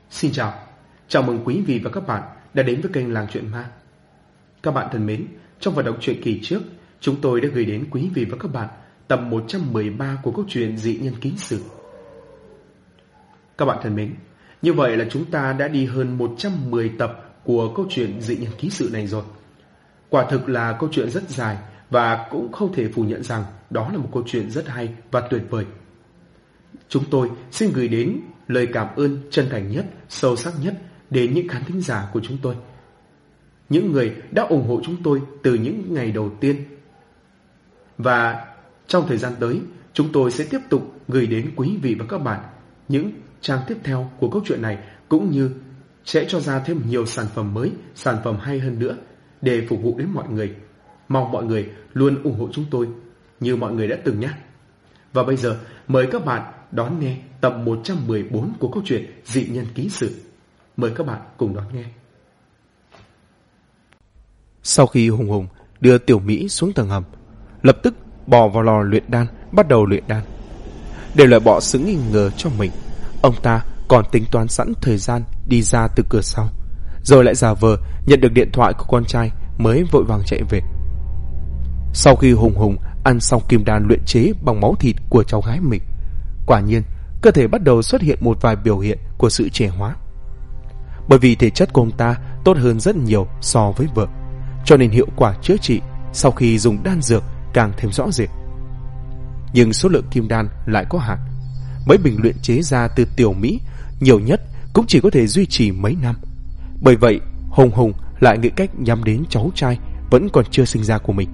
Xin chào mừng quý vị và các bạn đã đến với kênh Làng Chuyện Ma. Các bạn thân mến, trong vận động truyện kỳ trước, chúng tôi đã gửi đến quý vị và các bạn tập 113 của câu chuyện Dị Nhân Ký Sự. Các bạn thân mến, như vậy là chúng ta đã đi hơn 110 tập của câu chuyện Dị Nhân Ký Sự này rồi. Quả thực là câu chuyện rất dài và cũng không thể phủ nhận rằng đó là một câu chuyện rất hay và tuyệt vời. Chúng tôi xin gửi đến lời cảm ơn chân thành nhất, sâu sắc nhất đến những khán thính giả của chúng tôi. Những người đã ủng hộ chúng tôi từ những ngày đầu tiên. Và trong thời gian tới, chúng tôi sẽ tiếp tục gửi đến quý vị và các bạn những trang tiếp theo của câu chuyện này, cũng như sẽ cho ra thêm nhiều sản phẩm mới, sản phẩm hay hơn nữa để phục vụ đến mọi người. Mong mọi người luôn ủng hộ chúng tôi như mọi người đã từng nhé. Và bây giờ mời các bạn đón nghe tập 114 của câu chuyện Dị Nhân Ký Sự. Mời các bạn cùng đón nghe. Sau khi Hùng Hùng đưa Tiểu Mỹ xuống tầng hầm, lập tức bò vào lò luyện đan, bắt đầu luyện đan. Để loại bỏ sự nghi ngờ cho mình, ông ta còn tính toán sẵn thời gian đi ra từ cửa sau, rồi lại giả vờ nhận được điện thoại của con trai mới vội vàng chạy về. Sau khi Hùng Hùng ăn xong kim đan luyện chế bằng máu thịt của cháu gái mình, quả nhiên cơ thể bắt đầu xuất hiện một vài biểu hiện của sự trẻ hóa. Bởi vì thể chất của ông ta tốt hơn rất nhiều so với vợ, cho nên hiệu quả chữa trị sau khi dùng đan dược càng thêm rõ rệt. Nhưng số lượng kim đan lại có hạn. Mấy bình luyện chế ra từ Tiểu Mỹ nhiều nhất cũng chỉ có thể duy trì mấy năm. Bởi vậy Hùng Hùng lại nghĩ cách nhắm đến cháu trai vẫn còn chưa sinh ra của mình.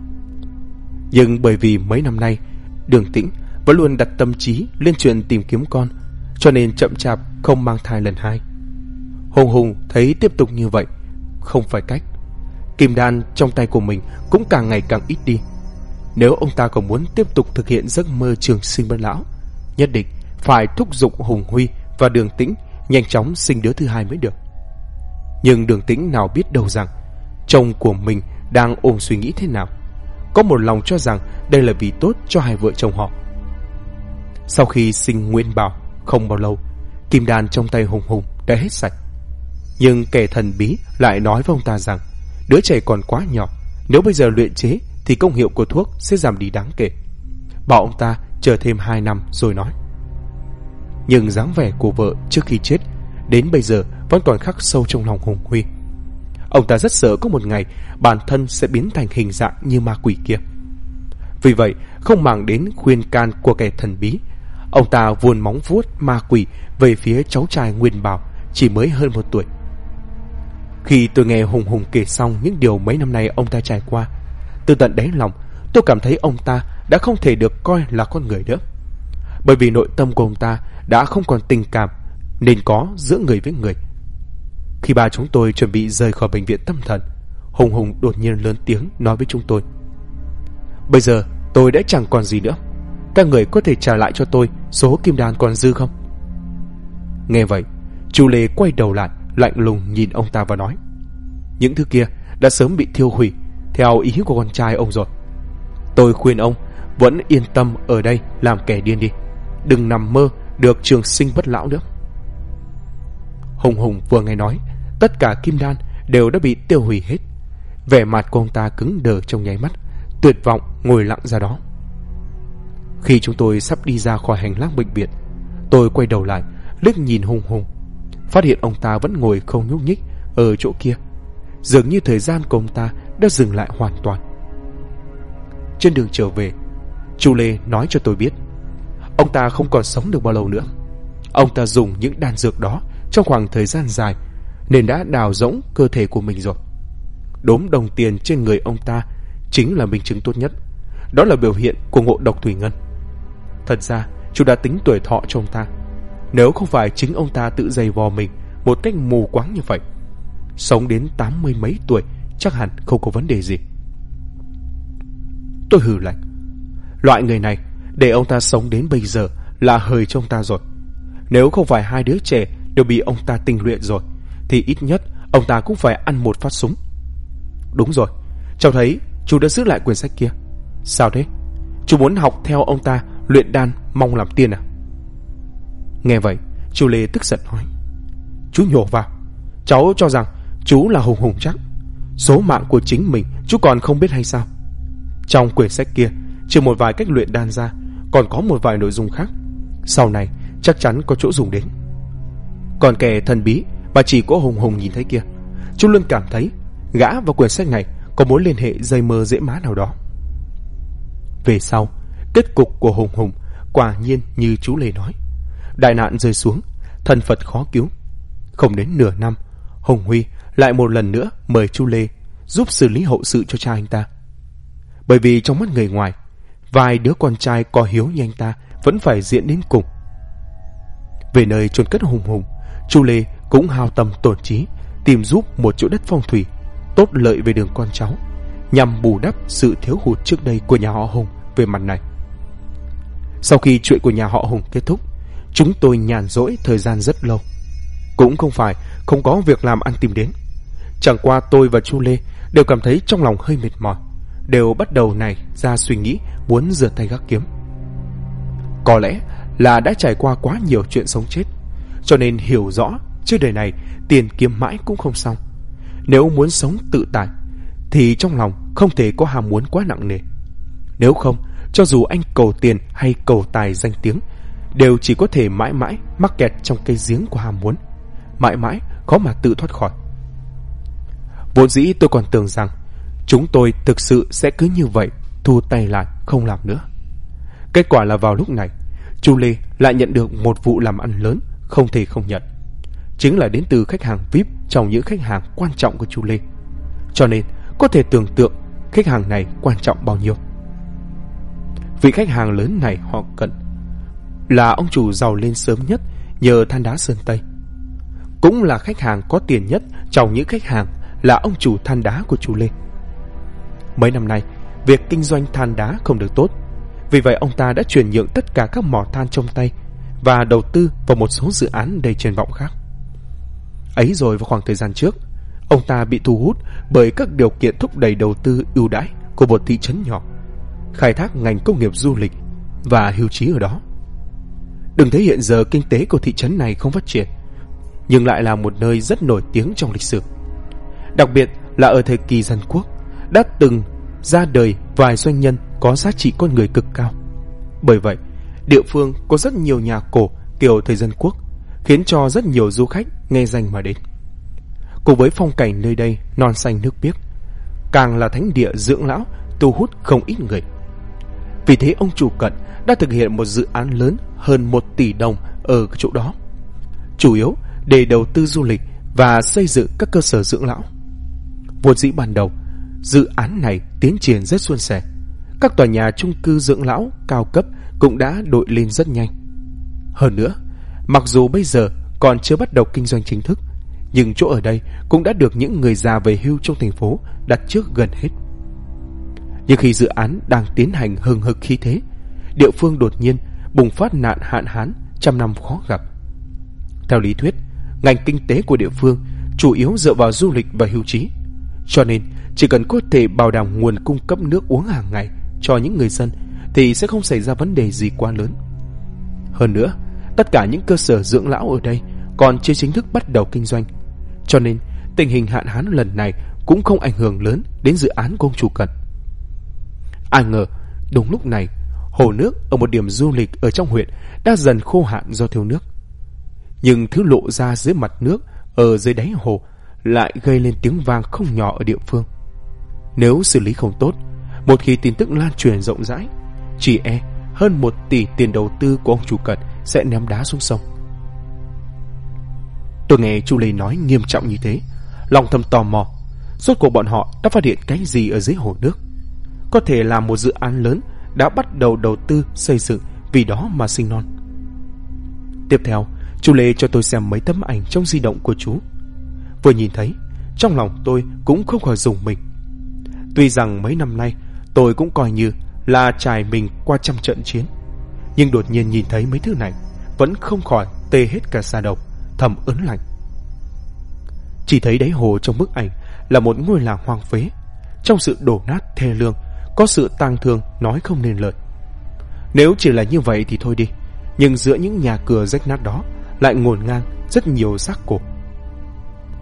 Nhưng bởi vì mấy năm nay Đường Tĩnh vẫn luôn đặt tâm trí lên chuyện tìm kiếm con, cho nên chậm chạp không mang thai lần hai. Hùng Hùng thấy tiếp tục như vậy không phải cách. Kim đan trong tay của mình cũng càng ngày càng ít đi. Nếu ông ta còn muốn tiếp tục thực hiện giấc mơ trường sinh bất lão, nhất định phải thúc giục Hùng Huy và Đường Tĩnh nhanh chóng sinh đứa thứ hai mới được. Nhưng Đường Tĩnh nào biết đâu rằng chồng của mình đang ôm suy nghĩ thế nào, có một lòng cho rằng đây là vì tốt cho hai vợ chồng họ. Sau khi sinh Nguyên Bảo không bao lâu, kim đan trong tay Hùng Hùng đã hết sạch. Nhưng kẻ thần bí lại nói với ông ta rằng đứa trẻ còn quá nhỏ, nếu bây giờ luyện chế thì công hiệu của thuốc sẽ giảm đi đáng kể. Bảo ông ta chờ thêm 2 năm rồi nói. Nhưng dáng vẻ của vợ trước khi chết đến bây giờ vẫn còn khắc sâu trong lòng Hùng Huy. Ông ta rất sợ có một ngày bản thân sẽ biến thành hình dạng như ma quỷ kia. Vì vậy không màng đến khuyên can của kẻ thần bí, ông ta vươn móng vuốt ma quỷ về phía cháu trai Nguyên Bảo chỉ mới hơn 1 tuổi. Khi tôi nghe Hùng Hùng kể xong những điều mấy năm nay ông ta trải qua, từ tận đáy lòng tôi cảm thấy ông ta đã không thể được coi là con người nữa. Bởi vì nội tâm của ông ta đã không còn tình cảm nên có giữa người với người. Khi ba chúng tôi chuẩn bị rời khỏi bệnh viện tâm thần, Hùng Hùng đột nhiên lớn tiếng nói với chúng tôi: "Bây giờ tôi đã chẳng còn gì nữa. Các người có thể trả lại cho tôi số kim đan còn dư không?" Nghe vậy, chú Lê quay đầu lại, lạnh lùng nhìn ông ta và nói: "Những thứ kia đã sớm bị thiêu hủy theo ý của con trai ông rồi. Tôi khuyên ông vẫn yên tâm ở đây làm kẻ điên đi, đừng nằm mơ được trường sinh bất lão nữa." Hùng Hùng vừa nghe nói, tất cả kim đan đều đã bị tiêu hủy hết. Vẻ mặt của ông ta cứng đờ trong nháy mắt, tuyệt vọng ngồi lặng ra đó. Khi chúng tôi sắp đi ra khỏi hành lang bệnh viện, tôi quay đầu lại liếc nhìn Hùng Hùng, phát hiện ông ta vẫn ngồi không nhúc nhích ở chỗ kia. Dường như thời gian của ông ta đã dừng lại hoàn toàn. Trên đường trở về, chú Lê nói cho tôi biết ông ta không còn sống được bao lâu nữa. Ông ta dùng những đan dược đó trong khoảng thời gian dài nên đã đào rỗng cơ thể của mình rồi. Đốm đồng tiền trên người ông ta chính là minh chứng tốt nhất. Đó là biểu hiện của ngộ độc thủy ngân. Thật ra chú đã tính tuổi thọ cho ông ta. Nếu không phải chính ông ta tự giày vò mình một cách mù quáng như vậy, sống đến 80 mấy tuổi chắc hẳn không có vấn đề gì. Tôi hừ lạnh. Loại người này để ông ta sống đến bây giờ là hời cho ông ta rồi. Nếu không phải 2 đứa trẻ đều bị ông ta tinh luyện rồi, thì ít nhất ông ta cũng phải ăn một phát súng. Đúng rồi, cháu thấy chú đã giữ lại quyển sách kia. Sao thế? Chú muốn học theo ông ta luyện đan mong làm tiên à? Nghe vậy, chú Lê tức giận nói: chú nhổ vào. Cháu cho rằng chú là hùng hùng chắc. Số mạng của chính mình chú còn không biết hay sao? Trong quyển sách kia, trừ một vài cách luyện đan ra, còn có một vài nội dung khác. Sau này chắc chắn có chỗ dùng đến. Còn kẻ thần bí mà chỉ có Hùng Hùng nhìn thấy kia, chú luôn cảm thấy gã và quyển sách này có mối liên hệ dây mơ dễ má nào đó. Về sau, kết cục của Hùng Hùng quả nhiên như chú Lê nói. Đại nạn rơi xuống, thân Phật khó cứu. Không đến nửa năm, Hùng Huy lại một lần nữa mời chú Lê giúp xử lý hậu sự cho cha anh ta. Bởi vì trong mắt người ngoài, vài đứa con trai có hiếu như anh ta vẫn phải diễn đến cùng. Về nơi chôn cất Hùng Hùng, chú Lê cũng hao tâm tổn trí tìm giúp một chỗ đất phong thủy tốt lợi về đường con cháu, nhằm bù đắp sự thiếu hụt trước đây của nhà họ Hùng về mặt này. Sau khi chuyện của nhà họ Hùng kết thúc, chúng tôi nhàn rỗi thời gian rất lâu. Cũng không phải không có việc làm ăn tìm đến. Chẳng qua tôi và chú Lê đều cảm thấy trong lòng hơi mệt mỏi, đều bắt đầu nảy ra suy nghĩ muốn rửa tay gác kiếm. Có lẽ là đã trải qua quá nhiều chuyện sống chết, cho nên hiểu rõ trên đời này tiền kiếm mãi cũng không xong. Nếu muốn sống tự tại thì trong lòng không thể có ham muốn quá nặng nề. Nếu không, cho dù anh cầu tiền hay cầu tài danh tiếng, đều chỉ có thể mãi mãi mắc kẹt trong cây giếng của ham muốn, mãi mãi khó mà tự thoát khỏi. Vốn dĩ tôi còn tưởng rằng chúng tôi thực sự sẽ cứ như vậy thu tay lại không làm nữa. Kết quả là vào lúc này, chú Lê lại nhận được một vụ làm ăn lớn không thể không nhận, chính là đến từ khách hàng VIP trong những khách hàng quan trọng của chú Lê. Cho nên có thể tưởng tượng khách hàng này quan trọng bao nhiêu. Vị khách hàng lớn này họ Cận, là ông chủ giàu lên sớm nhất nhờ than đá Sơn Tây, cũng là khách hàng có tiền nhất trong những khách hàng, là ông chủ than đá của chú Lê. Mấy năm nay, việc kinh doanh than đá không được tốt, vì vậy ông ta đã chuyển nhượng tất cả các mỏ than trong tay và đầu tư vào một số dự án đầy triển vọng khác. Ấy rồi vào khoảng thời gian trước, ông ta bị thu hút bởi các điều kiện thúc đẩy đầu tư ưu đãi của một thị trấn nhỏ, khai thác ngành công nghiệp du lịch và hưu trí ở đó. Đừng thấy hiện giờ kinh tế của thị trấn này không phát triển, nhưng lại là một nơi rất nổi tiếng trong lịch sử. Đặc biệt là ở thời kỳ dân quốc, đã từng ra đời vài doanh nhân có giá trị con người cực cao. Bởi vậy, địa phương có rất nhiều nhà cổ kiểu thời dân quốc, khiến cho rất nhiều du khách nghe danh mà đến. Cùng với phong cảnh nơi đây non xanh nước biếc, càng là thánh địa dưỡng lão thu hút không ít người. Vì thế ông chủ Cận đã thực hiện một dự án lớn hơn 1 tỷ đồng ở chỗ đó, chủ yếu để đầu tư du lịch và xây dựng các cơ sở dưỡng lão. Vốn dĩ ban đầu, dự án này tiến triển rất suôn sẻ. Các tòa nhà chung cư dưỡng lão cao cấp cũng đã đội lên rất nhanh. Hơn nữa, mặc dù bây giờ còn chưa bắt đầu kinh doanh chính thức, nhưng chỗ ở đây cũng đã được những người già về hưu trong thành phố đặt trước gần hết. Nhưng khi dự án đang tiến hành hừng hực khí thế, địa phương đột nhiên bùng phát nạn hạn hán trăm năm khó gặp. Theo lý thuyết, ngành kinh tế của địa phương chủ yếu dựa vào du lịch và hưu trí, cho nên chỉ cần có thể bảo đảm nguồn cung cấp nước uống hàng ngày cho những người dân thì sẽ không xảy ra vấn đề gì quá lớn. Hơn nữa, tất cả những cơ sở dưỡng lão ở đây còn chưa chính thức bắt đầu kinh doanh, cho nên tình hình hạn hán lần này cũng không ảnh hưởng lớn đến dự án của ông chủ Cận. Ai ngờ đúng lúc này, hồ nước ở một điểm du lịch ở trong huyện đã dần khô hạn do thiếu nước. Nhưng thứ lộ ra dưới mặt nước ở dưới đáy hồ lại gây lên tiếng vang không nhỏ ở địa phương. Nếu xử lý không tốt, một khi tin tức lan truyền rộng rãi, chỉ hơn 1 tỷ tiền đầu tư của ông chủ Cận sẽ ném đá xuống sông. Tôi nghe chú Lê nói nghiêm trọng như thế, lòng thầm tò mò, rốt cuộc bọn họ đã phát hiện cái gì ở dưới hồ nước. Có thể là một dự án lớn đã bắt đầu đầu tư xây dựng vì đó mà sinh non. Tiếp theo, chú Lê cho tôi xem mấy tấm ảnh trong di động của chú. Vừa nhìn thấy, trong lòng tôi cũng không khỏi rùng mình. Tuy rằng mấy năm nay tôi cũng coi như là trải mình qua trăm trận chiến, nhưng đột nhiên nhìn thấy mấy thứ này vẫn không khỏi tê hết cả da đầu, thầm ớn lạnh. Chỉ thấy đáy hồ trong bức ảnh là một ngôi làng hoang phế, trong sự đổ nát thê lương có sự tang thương nói không nên lời. Nếu chỉ là như vậy thì thôi đi, nhưng giữa những nhà cửa rách nát đó lại ngổn ngang rất nhiều xác cổ,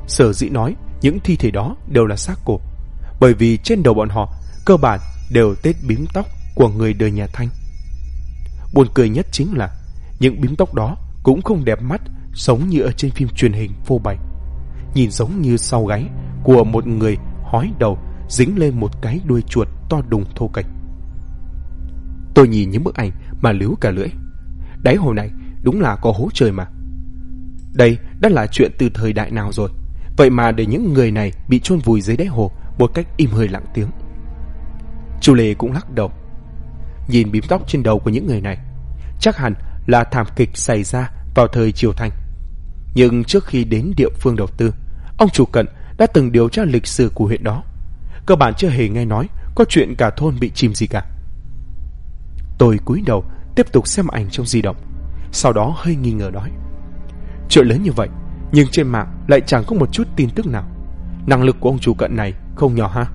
sở dĩ nói những thi thể đó đều là xác cổ, bởi vì trên đầu bọn họ cơ bản đều tết bím tóc của người đời nhà Thanh. Buồn cười nhất chính là những bím tóc đó cũng không đẹp mắt, giống như ở trên phim truyền hình phô bày, nhìn giống như sau gáy của một người hói đầu dính lên một cái đuôi chuột to đùng thô kệch. Tôi nhìn những bức ảnh mà líu cả lưỡi. Đáy hồ này đúng là có hố trời mà. Đây đã là chuyện từ thời đại nào rồi, vậy mà để những người này bị chôn vùi dưới đáy hồ một cách im hơi lặng tiếng. Chu Lê cũng lắc đầu. Nhìn bím tóc trên đầu của những người này, chắc hẳn là thảm kịch xảy ra vào thời Triều Thanh. Nhưng trước khi đến địa phương đầu tư, ông chủ Cận đã từng điều tra lịch sử của huyện đó. Cơ bản chưa hề nghe nói có chuyện cả thôn bị chìm gì cả. Tôi cúi đầu tiếp tục xem ảnh trong di động, sau đó hơi nghi ngờ nói: chuyện lớn như vậy, nhưng trên mạng lại chẳng có một chút tin tức nào. Năng lực của ông chủ Cận này không nhỏ ha.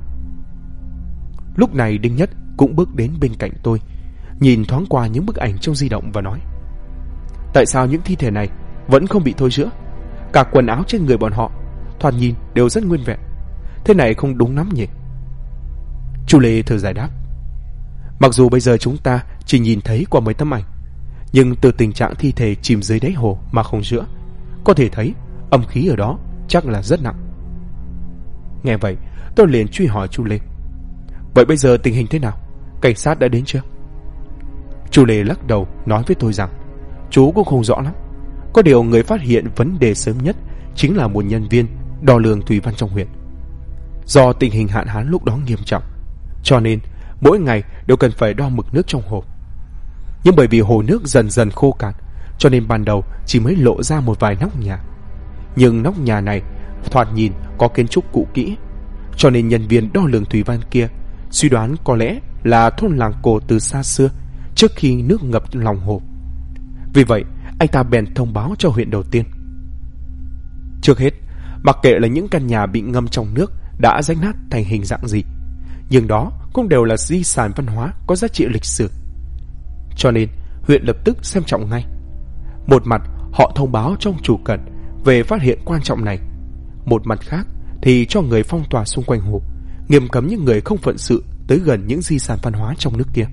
Lúc này Đinh Nhất cũng bước đến bên cạnh tôi, nhìn thoáng qua những bức ảnh trong di động và nói: tại sao những thi thể này vẫn không bị thối rữa? Cả quần áo trên người bọn họ thoạt nhìn đều rất nguyên vẹn. Thế này không đúng lắm nhỉ? Chu Lê thở dài đáp: mặc dù bây giờ chúng ta chỉ nhìn thấy qua mấy tấm ảnh, nhưng từ tình trạng thi thể chìm dưới đáy hồ mà không rữa, có thể thấy âm khí ở đó chắc là rất nặng. Nghe vậy, tôi liền truy hỏi Chu Lê: vậy bây giờ tình hình thế nào? Cảnh sát đã đến chưa? Chu Lê lắc đầu nói với tôi rằng chú cũng không rõ lắm. Có điều người phát hiện vấn đề sớm nhất chính là một nhân viên đo lường thủy văn trong huyện. Do tình hình hạn hán lúc đó nghiêm trọng, cho nên mỗi ngày đều cần phải đo mực nước trong hồ. Nhưng bởi vì hồ nước dần dần khô cạn, cho nên ban đầu chỉ mới lộ ra một vài nóc nhà. Nhưng nóc nhà này thoạt nhìn có kiến trúc cũ kỹ, cho nên nhân viên đo lường thủy văn kia suy đoán có lẽ là thôn làng cổ từ xa xưa, trước khi nước ngập lòng hồ. Vì vậy anh ta bèn thông báo cho huyện đầu tiên. Trước hết, mặc kệ là những căn nhà bị ngâm trong nước đã rách nát thành hình dạng gì, nhưng đó cũng đều là di sản văn hóa có giá trị lịch sử, cho nên huyện lập tức xem trọng ngay. Một mặt họ thông báo cho ông chủ Cận về phát hiện quan trọng này, một mặt khác thì cho người phong tỏa xung quanh hồ, nghiêm cấm những người không phận sự tới gần những di sản văn hóa trong nước kia.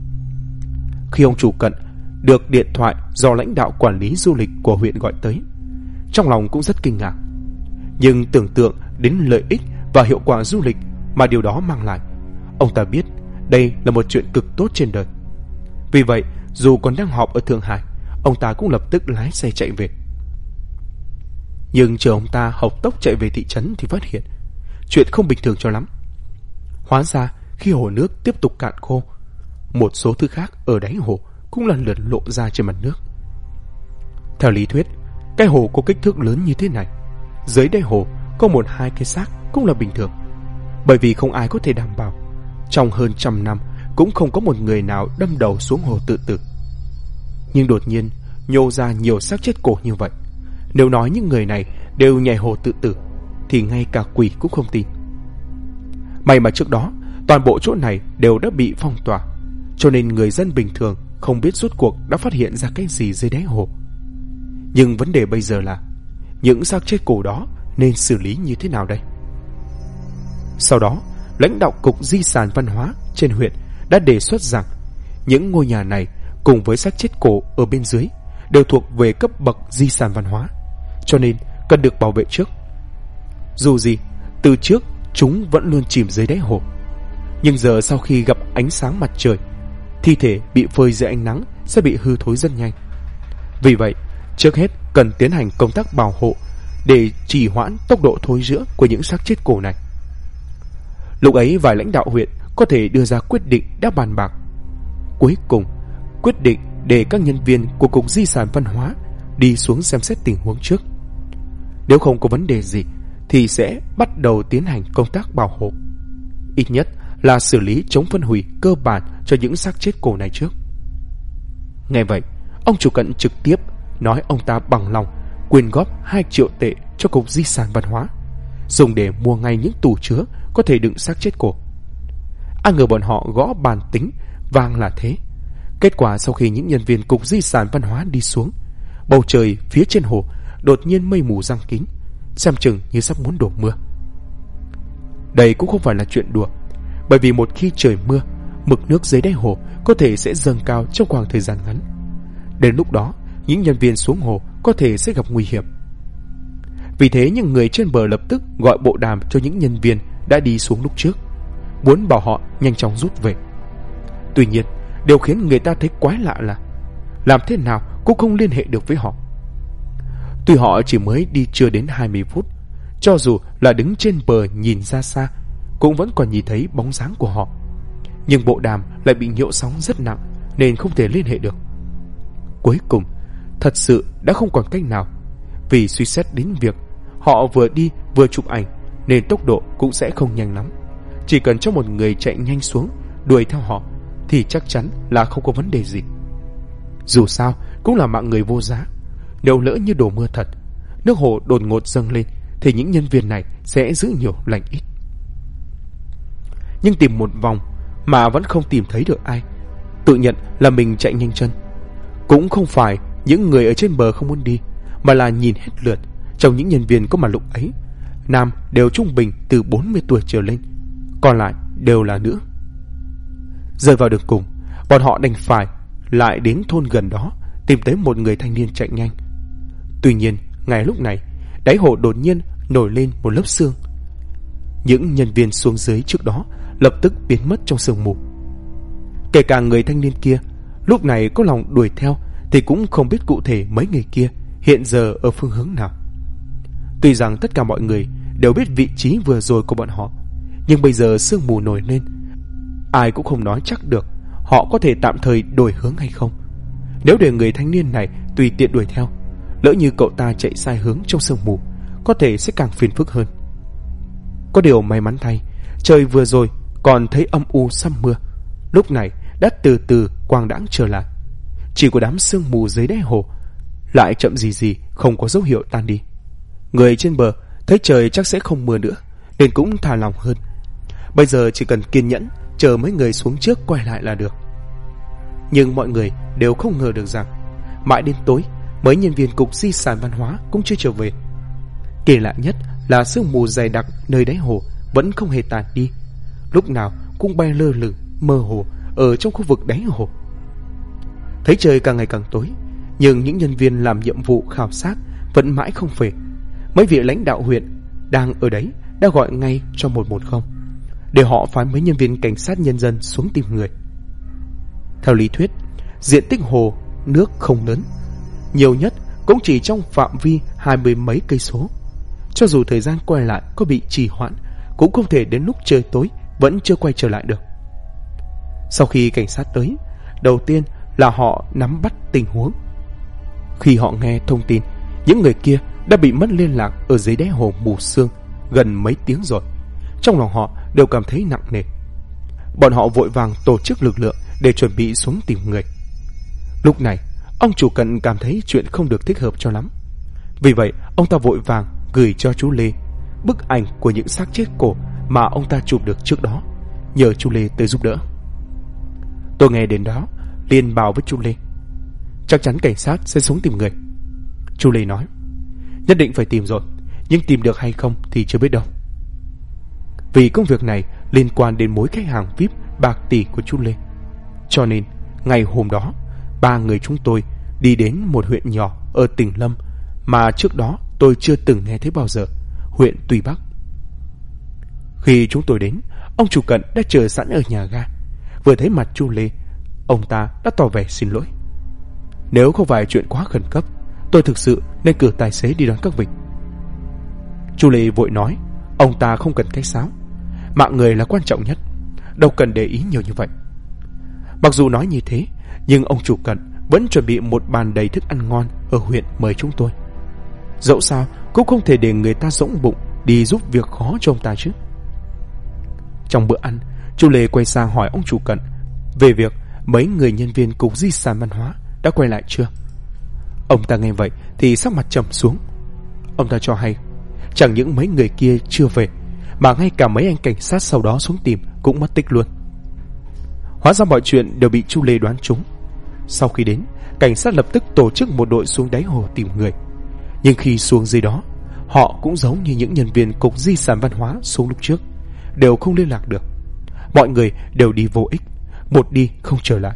Khi ông chủ Cận được điện thoại do lãnh đạo quản lý du lịch của huyện gọi tới, trong lòng cũng rất kinh ngạc. Nhưng tưởng tượng đến lợi ích và hiệu quả du lịch mà điều đó mang lại, ông ta biết đây là một chuyện cực tốt trên đời. Vì vậy, dù còn đang họp ở Thượng Hải, ông ta cũng lập tức lái xe chạy về. Nhưng chờ ông ta hộc tốc chạy về thị trấn thì phát hiện chuyện không bình thường cho lắm. Hóa ra khi hồ nước tiếp tục cạn khô, một số thứ khác ở đáy hồ cũng lần lượt lộ ra trên mặt nước. Theo lý thuyết, cái hồ có kích thước lớn như thế này, dưới đáy hồ có một hai cái xác cũng là bình thường, bởi vì không ai có thể đảm bảo trong hơn 100 năm cũng không có một người nào đâm đầu xuống hồ tự tử. Nhưng đột nhiên nhô ra nhiều xác chết cổ như vậy, nếu nói những người này đều nhảy hồ tự tử thì ngay cả quỷ cũng không tin. May mà trước đó toàn bộ chỗ này đều đã bị phong tỏa, cho nên người dân bình thường không biết rốt cuộc đã phát hiện ra cái gì dưới đáy hồ. Nhưng vấn đề bây giờ là những xác chết cổ đó nên xử lý như thế nào đây? Sau đó, lãnh đạo cục di sản văn hóa trên huyện đã đề xuất rằng những ngôi nhà này cùng với xác chết cổ ở bên dưới đều thuộc về cấp bậc di sản văn hóa, cho nên cần được bảo vệ trước. Dù gì, từ trước chúng vẫn luôn chìm dưới đáy hồ, nhưng giờ sau khi gặp ánh sáng mặt trời, thi thể bị phơi dưới ánh nắng sẽ bị hư thối rất nhanh. Vì vậy, trước hết cần tiến hành công tác bảo hộ để trì hoãn tốc độ thối rữa của những xác chết cổ này. Lúc ấy vài lãnh đạo huyện có thể đưa ra quyết định đã bàn bạc. Cuối cùng, quyết định để các nhân viên của cục di sản văn hóa đi xuống xem xét tình huống trước. Nếu không có vấn đề gì thì sẽ bắt đầu tiến hành công tác bảo hộ, ít nhất là xử lý chống phân hủy cơ bản cho những xác chết cổ này trước. Nghe vậy, ông chủ Cận trực tiếp nói ông ta bằng lòng quyên góp 2 triệu tệ cho cục di sản văn hóa, dùng để mua ngay những tủ chứa có thể đựng xác chết cổ. Ai ngờ bọn họ gõ bàn tính vang là thế. Kết quả sau khi những nhân viên cục di sản văn hóa đi xuống, bầu trời phía trên hồ đột nhiên mây mù giăng kín, xem chừng như sắp muốn đổ mưa. Đây cũng không phải là chuyện đùa, bởi vì một khi trời mưa, mực nước dưới đáy hồ có thể sẽ dâng cao trong khoảng thời gian ngắn. Đến lúc đó, những nhân viên xuống hồ có thể sẽ gặp nguy hiểm. Vì thế những người trên bờ lập tức gọi bộ đàm cho những nhân viên đã đi xuống lúc trước, muốn bảo họ nhanh chóng rút về. Tuy nhiên, điều khiến người ta thấy quái lạ là làm thế nào cũng không liên hệ được với họ. Tuy họ chỉ mới đi chưa đến 20 phút, cho dù là đứng trên bờ nhìn ra xa cũng vẫn còn nhìn thấy bóng dáng của họ, nhưng bộ đàm lại bị nhiễu sóng rất nặng nên không thể liên hệ được. Cuối cùng thật sự đã không còn cách nào, vì suy xét đến việc họ vừa đi vừa chụp ảnh nên tốc độ cũng sẽ không nhanh lắm. Chỉ cần cho một người chạy nhanh xuống đuổi theo họ thì chắc chắn là không có vấn đề gì. Dù sao cũng là mạng người vô giá, nếu lỡ như đổ mưa thật, nước hồ đột ngột dâng lên thì những nhân viên này sẽ giữ nhiều lành ít. Nhưng tìm một vòng mà vẫn không tìm thấy được ai, tự nhận là mình chạy nhanh chân. Cũng không phải những người ở trên bờ không muốn đi, mà là nhìn hết lượt, trong những nhân viên có mặt lúc ấy, nam đều trung bình từ 40 tuổi trở lên, còn lại đều là nữ. Rơi vào đường cùng, bọn họ đành phải lại đến thôn gần đó tìm tới một người thanh niên chạy nhanh. Tuy nhiên ngay lúc này, đáy hồ đột nhiên nổi lên một lớp sương. Những nhân viên xuống dưới trước đó lập tức biến mất trong sương mù. Kể cả người thanh niên kia lúc này có lòng đuổi theo thì cũng không biết cụ thể mấy người kia hiện giờ ở phương hướng nào. Tuy rằng tất cả mọi người đều biết vị trí vừa rồi của bọn họ, nhưng bây giờ sương mù nổi lên, ai cũng không nói chắc được họ có thể tạm thời đổi hướng hay không. Nếu để người thanh niên này tùy tiện đuổi theo, lỡ như cậu ta chạy sai hướng trong sương mù, có thể sẽ càng phiền phức hơn. Có điều may mắn thay, trời vừa rồi còn thấy âm u sắp mưa, lúc này đã từ từ quang đãng trở lại. Chỉ có đám sương mù dưới đáy hồ lại chậm gì không có dấu hiệu tan đi. Người trên bờ thấy trời chắc sẽ không mưa nữa nên cũng thả lòng hơn. Bây giờ chỉ cần kiên nhẫn chờ mấy người xuống trước quay lại là được. Nhưng mọi người đều không ngờ được rằng mãi đến tối mấy nhân viên cục di sản văn hóa cũng chưa trở về. Kỳ lạ nhất là sương mù dày đặc nơi đáy hồ vẫn không hề tàn đi, lúc nào cũng bay lơ lửng mơ hồ ở trong khu vực đáy hồ. Thấy trời càng ngày càng tối, nhưng những nhân viên làm nhiệm vụ khảo sát vẫn mãi không về. Mấy vị lãnh đạo huyện đang ở đấy đã gọi ngay cho 110 để họ phái mấy nhân viên cảnh sát nhân dân xuống tìm người. Theo lý thuyết, diện tích hồ nước không lớn, nhiều nhất cũng chỉ trong phạm vi 20 mấy cây số. Cho dù thời gian quay lại có bị trì hoãn, cũng không thể đến lúc trời tối vẫn chưa quay trở lại được. Sau khi cảnh sát tới, đầu tiên là họ nắm bắt tình huống. Khi họ nghe thông tin những người kia đã bị mất liên lạc ở dưới đáy hồ mù sương gần mấy tiếng rồi, trong lòng họ đều cảm thấy nặng nề. Bọn họ vội vàng tổ chức lực lượng để chuẩn bị xuống tìm người. Lúc này, ông chủ Cận cảm thấy chuyện không được thích hợp cho lắm. Vì vậy, ông ta vội vàng gửi cho chú Lê bức ảnh của những xác chết cổ mà ông ta chụp được trước đó, nhờ chú Lê tới giúp đỡ. Tôi nghe đến đó liền bảo với chú Lê, chắc chắn cảnh sát sẽ xuống tìm người. Chú Lê nói, nhất định phải tìm rồi, nhưng tìm được hay không thì chưa biết đâu. Vì công việc này liên quan đến mối khách hàng VIP bạc tỷ của chú Lê, cho nên ngày hôm đó 3 người chúng tôi đi đến một huyện nhỏ ở tỉnh Lâm mà trước đó tôi chưa từng nghe thấy bao giờ, huyện Tuy Bắc. Khi chúng tôi đến, ông chủ Cận đã chờ sẵn ở nhà ga. Vừa thấy mặt chú Lê, ông ta đã tỏ vẻ xin lỗi. Nếu không phải chuyện quá khẩn cấp, tôi thực sự nên cử tài xế đi đón các vị. Chú Lê vội nói, ông ta không cần khách sáo, mạng người là quan trọng nhất, đâu cần để ý nhiều như vậy. Mặc dù nói như thế, nhưng ông chủ Cận vẫn chuẩn bị một bàn đầy thức ăn ngon ở huyện mời chúng tôi. Dẫu sao cũng không thể để người ta rỗng bụng đi giúp việc khó cho ông ta chứ. Trong bữa ăn, chú Lê quay sang hỏi ông chủ Cận về việc mấy người nhân viên cục di sản văn hóa đã quay lại chưa. Ông ta nghe vậy thì sắc mặt trầm xuống. Ông ta cho hay chẳng những mấy người kia chưa về, mà ngay cả mấy anh cảnh sát sau đó xuống tìm cũng mất tích luôn. Hóa ra mọi chuyện đều bị chú Lê đoán trúng. Sau khi đến, cảnh sát lập tức tổ chức một đội xuống đáy hồ tìm người. Nhưng khi xuống dưới đó, Họ cũng giống như những nhân viên Cục Di sản Văn hóa xuống lúc trước, đều không liên lạc được. Mọi người đều đi vô ích, một đi không trở lại.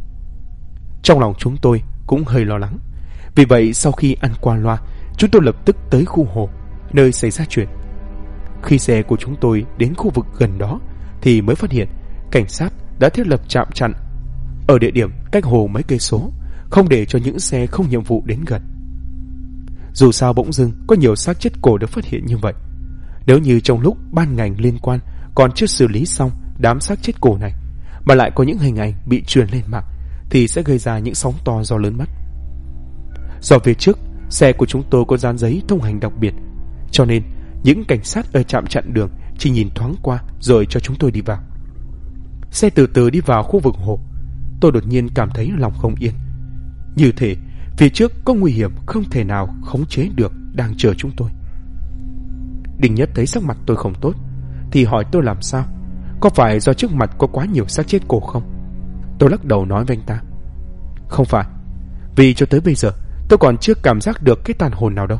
Trong lòng chúng tôi cũng hơi lo lắng. Vì vậy sau khi ăn qua loa, chúng tôi lập tức tới khu hồ nơi xảy ra chuyện. Khi xe của chúng tôi đến khu vực gần đó thì mới phát hiện cảnh sát đã thiết lập trạm chặn ở địa điểm cách hồ mấy cây số, không để cho những xe không nhiệm vụ đến gần. Dù sao bỗng dưng có nhiều xác chết cổ được phát hiện như vậy. Nếu như trong lúc ban ngành liên quan còn chưa xử lý xong đám xác chết cổ này, mà lại có những hình ảnh bị truyền lên mạng, thì sẽ gây ra những sóng to gió lớn mất. Do phía trước xe của chúng tôi có dán giấy thông hành đặc biệt, cho nên những cảnh sát ở trạm chặn đường chỉ nhìn thoáng qua rồi cho chúng tôi đi vào. Xe từ từ đi vào khu vực hồ. Tôi đột nhiên cảm thấy lòng không yên, như thể phía trước có nguy hiểm không thể nào khống chế được đang chờ chúng tôi. Đinh Nhất thấy sắc mặt tôi không tốt thì hỏi tôi làm sao, có phải do trước mặt có quá nhiều xác chết cổ không? Tôi lắc đầu nói với anh ta, không phải, vì cho tới bây giờ tôi còn chưa cảm giác được cái tàn hồn nào đâu.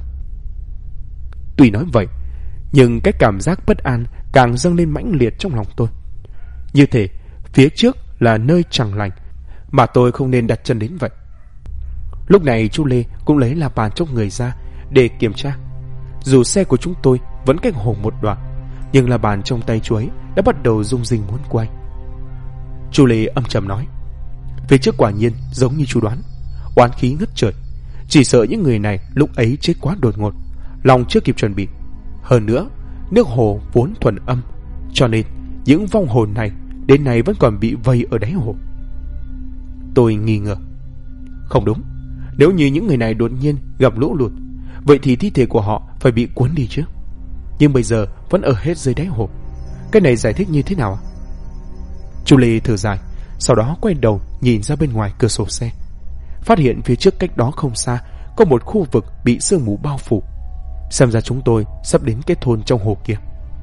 Tuy nói vậy, nhưng cái cảm giác bất an càng dâng lên mãnh liệt trong lòng tôi, như thể phía trước là nơi chẳng lành mà tôi không nên đặt chân đến vậy. Lúc này chú Lê cũng lấy la bàn trong người ra để kiểm tra. Dù xe của chúng tôi vẫn cách hồ một đoạn, nhưng la bàn trong tay chú ấy đã bắt đầu rung rinh muốn quay. Chú Lê âm trầm nói, phía trước quả nhiên giống như chú đoán, oán khí ngất trời. Chỉ sợ những người này lúc ấy chết quá đột ngột, lòng chưa kịp chuẩn bị. Hơn nữa, nước hồ vốn thuần âm, cho nên những vong hồn này đến nay vẫn còn bị vây ở đáy hồ. Tôi nghi ngờ, không đúng, nếu như những người này đột nhiên gặp lũ lụt, vậy thì thi thể của họ phải bị cuốn đi chứ. Nhưng bây giờ vẫn ở hết dưới đáy hồ. Cái này giải thích như thế nào? Chu Lê thở dài, sau đó quay đầu nhìn ra bên ngoài cửa sổ xe, phát hiện phía trước cách đó không xa có một khu vực bị sương mù bao phủ. Xem ra chúng tôi sắp đến cái thôn trong hồ kia.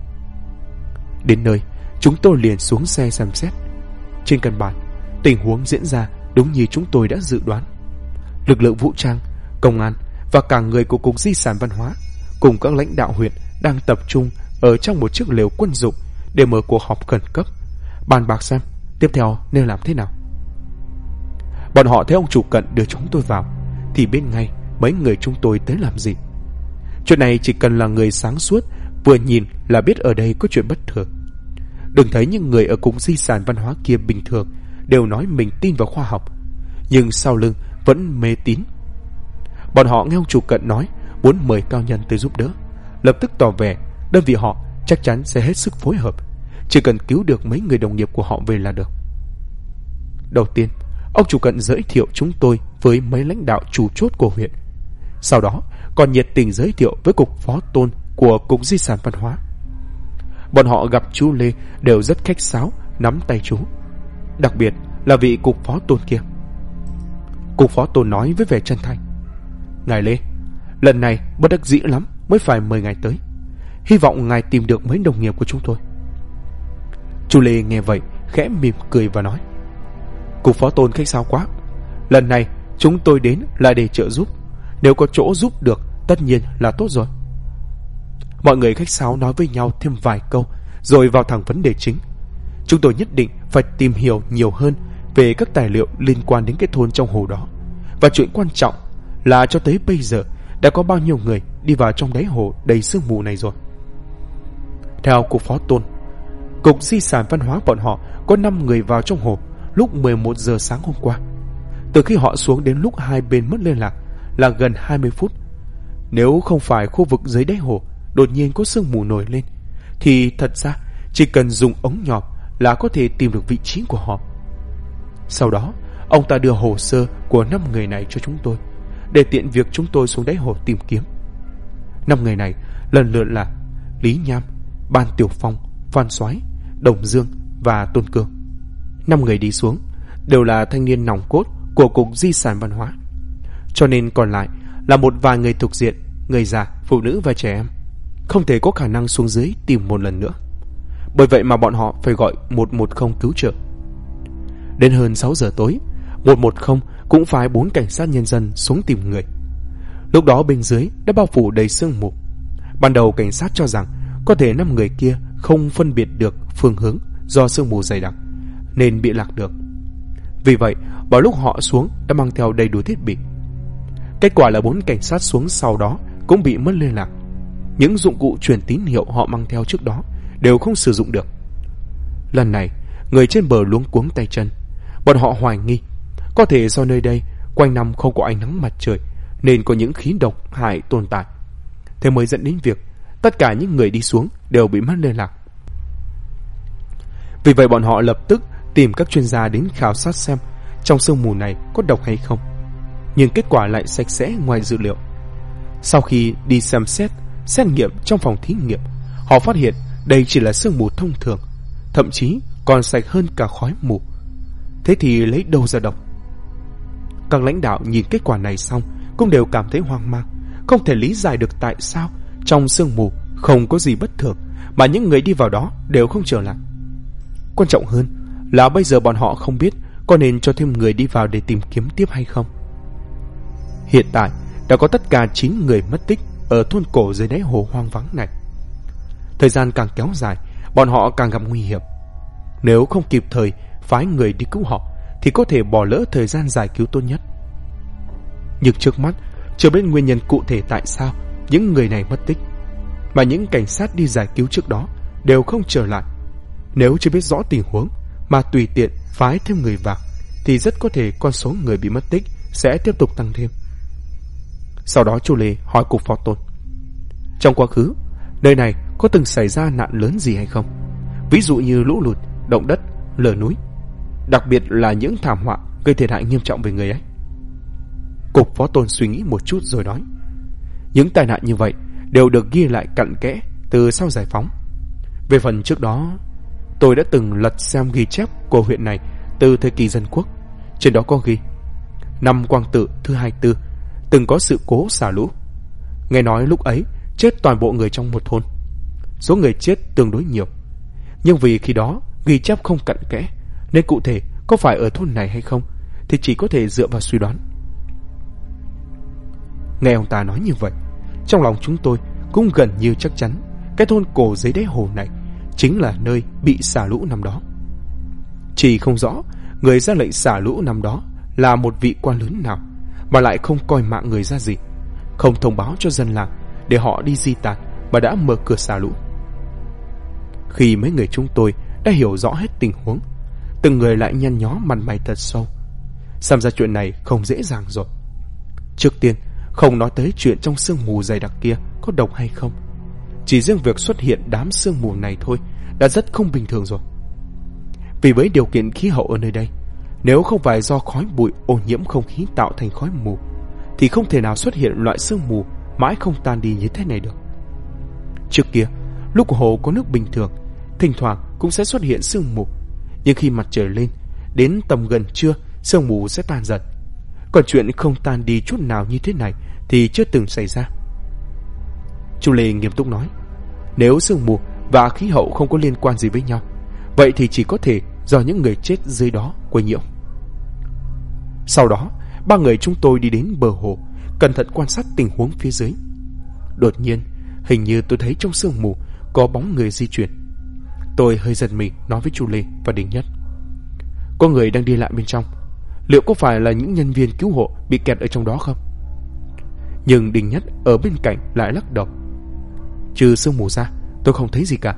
Đến nơi, chúng tôi liền xuống xe xem xét. Trên căn bản, tình huống diễn ra đúng như chúng tôi đã dự đoán. Lực lượng vũ trang, công an và cả người của Cục Di sản Văn hóa cùng các lãnh đạo huyện đang tập trung ở trong một chiếc lều quân dụng để mở cuộc họp khẩn cấp, bàn bạc xem tiếp theo nên làm thế nào. Bọn họ thấy ông chủ Cận đưa chúng tôi vào thì biết ngay mấy người chúng tôi tới làm gì. Chuyện này chỉ cần là người sáng suốt vừa nhìn là biết ở đây có chuyện bất thường. Đừng thấy những người ở Cục Di sản Văn hóa kia bình thường đều nói mình tin vào khoa học, nhưng sau lưng vẫn mê tín. Bọn họ nghe ông chủ Cận nói muốn mời cao nhân tới giúp đỡ, lập tức tỏ vẻ đơn vị họ chắc chắn sẽ hết sức phối hợp, chỉ cần cứu được mấy người đồng nghiệp của họ về là được. Đầu tiên, ông chủ Cận giới thiệu chúng tôi với mấy lãnh đạo chủ chốt của huyện. Sau đó còn nhiệt tình giới thiệu với cục phó tôn của Cục Di sản Văn hóa. Bọn họ gặp chú Lê đều rất khách sáo, nắm tay chú, đặc biệt là vị cục phó tôn kia. Cục phó tôn nói với vẻ chân thành, ngài Lê, lần này bất đắc dĩ lắm mới phải mời ngài tới, hy vọng ngài tìm được mấy đồng nghiệp của chúng tôi. Chú Lê nghe vậy khẽ mỉm cười và nói, cục phó tôn khách sáo quá, lần này chúng tôi đến là để trợ giúp, nếu có chỗ giúp được tất nhiên là tốt rồi. Mọi người khách sáo nói với nhau thêm vài câu rồi vào thẳng vấn đề chính. Chúng tôi nhất định phải tìm hiểu nhiều hơn về các tài liệu liên quan đến cái thôn trong hồ đó, và chuyện quan trọng là cho tới bây giờ đã có bao nhiêu người đi vào trong đáy hồ đầy sương mù này rồi. Theo cục phó tôn, Cục Di sản Văn hóa bọn họ có 5 người vào trong hồ lúc 11 giờ sáng hôm qua. Từ khi họ xuống đến lúc hai bên mất liên lạc là gần 20 phút. Nếu không phải khu vực dưới đáy hồ đột nhiên có sương mù nổi lên, thì thật ra chỉ cần dùng ống nhòm là có thể tìm được vị trí của họ. Sau đó, ông ta đưa hồ sơ của 5 người này cho chúng tôi, để tiện việc chúng tôi xuống đáy hồ tìm kiếm. 5 người này lần lượt là Lý Nham, Ban Tiểu Phong, Phan Soái, Đồng Dương và Tôn Cương. 5 người đi xuống đều là thanh niên nòng cốt của Cục Di sản Văn hóa, cho nên còn lại là một vài người thuộc diện người già, phụ nữ và trẻ em, không thể có khả năng xuống dưới tìm một lần nữa. Bởi vậy mà bọn họ phải gọi 110 cứu trợ. Đến hơn 6 giờ tối, 110 cũng phái 4 cảnh sát nhân dân xuống tìm người. Lúc đó bên dưới đã bao phủ đầy sương mù. Ban đầu cảnh sát cho rằng có thể 5 người kia không phân biệt được phương hướng do sương mù dày đặc nên bị lạc được. Vì vậy, vào lúc họ xuống đã mang theo đầy đủ thiết bị. Kết quả là 4 cảnh sát xuống sau đó cũng bị mất liên lạc. Những dụng cụ truyền tín hiệu họ mang theo trước đó đều không sử dụng được. Lần này, người trên bờ luống cuống tay chân. Bọn họ hoài nghi có thể do nơi đây quanh năm không có ánh nắng mặt trời nên có những khí độc hại tồn tại. Thế mới dẫn đến việc tất cả những người đi xuống đều bị mất liên lạc. Vì vậy bọn họ lập tức tìm các chuyên gia đến khảo sát xem trong sương mù này có độc hay không. Nhưng kết quả lại sạch sẽ ngoài dự liệu. Sau khi đi xem xét nghiệm trong phòng thí nghiệm, họ phát hiện đây chỉ là sương mù thông thường, thậm chí còn sạch hơn cả khói mù. Thế thì lấy đâu ra độc? Các lãnh đạo nhìn kết quả này xong cũng đều cảm thấy hoang mang, không thể lý giải được tại sao trong sương mù không có gì bất thường mà những người đi vào đó đều không trở lại. Quan trọng hơn là bây giờ bọn họ không biết có nên cho thêm người đi vào để tìm kiếm tiếp hay không. Hiện tại đã có tất cả 9 người mất tích ở thôn cổ dưới đáy hồ hoang vắng này. Thời gian càng kéo dài, bọn họ càng gặp nguy hiểm. Nếu không kịp thời phái người đi cứu họ thì có thể bỏ lỡ thời gian giải cứu tốt nhất. Nhưng trước mắt chưa biết nguyên nhân cụ thể tại sao những người này mất tích, mà những cảnh sát đi giải cứu trước đó đều không trở lại. Nếu chưa biết rõ tình huống mà tùy tiện phái thêm người vào thì rất có thể con số người bị mất tích sẽ tiếp tục tăng thêm. Sau đó Chu Lê hỏi cục phó Tôn, trong quá khứ nơi này có từng xảy ra nạn lớn gì hay không, ví dụ như lũ lụt, động đất, lở núi, đặc biệt là những thảm họa gây thiệt hại nghiêm trọng về người ấy. Cục phó Tôn suy nghĩ một chút rồi nói, những tai nạn như vậy đều được ghi lại cặn kẽ từ sau giải phóng. Về phần trước đó, tôi đã từng lật xem ghi chép của huyện này từ thời kỳ dân quốc. Trên đó có ghi năm Quang Tự thứ 24 từng có sự cố xả lũ. Nghe nói lúc ấy chết toàn bộ người trong một thôn. Số người chết tương đối nhiều, nhưng vì khi đó ghi chép không cặn kẽ nên cụ thể có phải ở thôn này hay không thì chỉ có thể dựa vào suy đoán. Nghe ông ta nói như vậy, trong lòng chúng tôi cũng gần như chắc chắn cái thôn cổ dưới đáy hồ này chính là nơi bị xả lũ năm đó. Chỉ không rõ người ra lệnh xả lũ năm đó là một vị quan lớn nào mà lại không coi mạng người ra gì, không thông báo cho dân làng để họ đi di tản mà đã mở cửa xả lũ. Khi mấy người chúng tôi đã hiểu rõ hết tình huống, từng người lại nhăn nhó mặt mày thật sâu. Xem ra chuyện này không dễ dàng rồi. Trước tiên, không nói tới chuyện trong sương mù dày đặc kia có độc hay không, chỉ riêng việc xuất hiện đám sương mù này thôi đã rất không bình thường rồi. Vì với điều kiện khí hậu ở nơi đây, nếu không phải do khói bụi ô nhiễm không khí tạo thành khói mù thì không thể nào xuất hiện loại sương mù mãi không tan đi như thế này được. Trước kia, lúc hồ có nước bình thường, thỉnh thoảng cũng sẽ xuất hiện sương mù, nhưng khi mặt trời lên, đến tầm gần trưa, sương mù sẽ tan dần. Còn chuyện không tan đi chút nào như thế này thì chưa từng xảy ra. Chu Lê nghiêm túc nói, nếu sương mù và khí hậu không có liên quan gì với nhau, vậy thì chỉ có thể do những người chết dưới đó quấy nhiễu. Sau đó, 3 người chúng tôi đi đến bờ hồ, cẩn thận quan sát tình huống phía dưới. Đột nhiên, hình như tôi thấy trong sương mù có bóng người di chuyển. Tôi hơi giật mình nói với Chu Lê và Đình Nhất, có người đang đi lại bên trong, liệu có phải là những nhân viên cứu hộ bị kẹt ở trong đó không? Nhưng Đình Nhất ở bên cạnh lại lắc đầu, trừ sương mù ra tôi không thấy gì cả.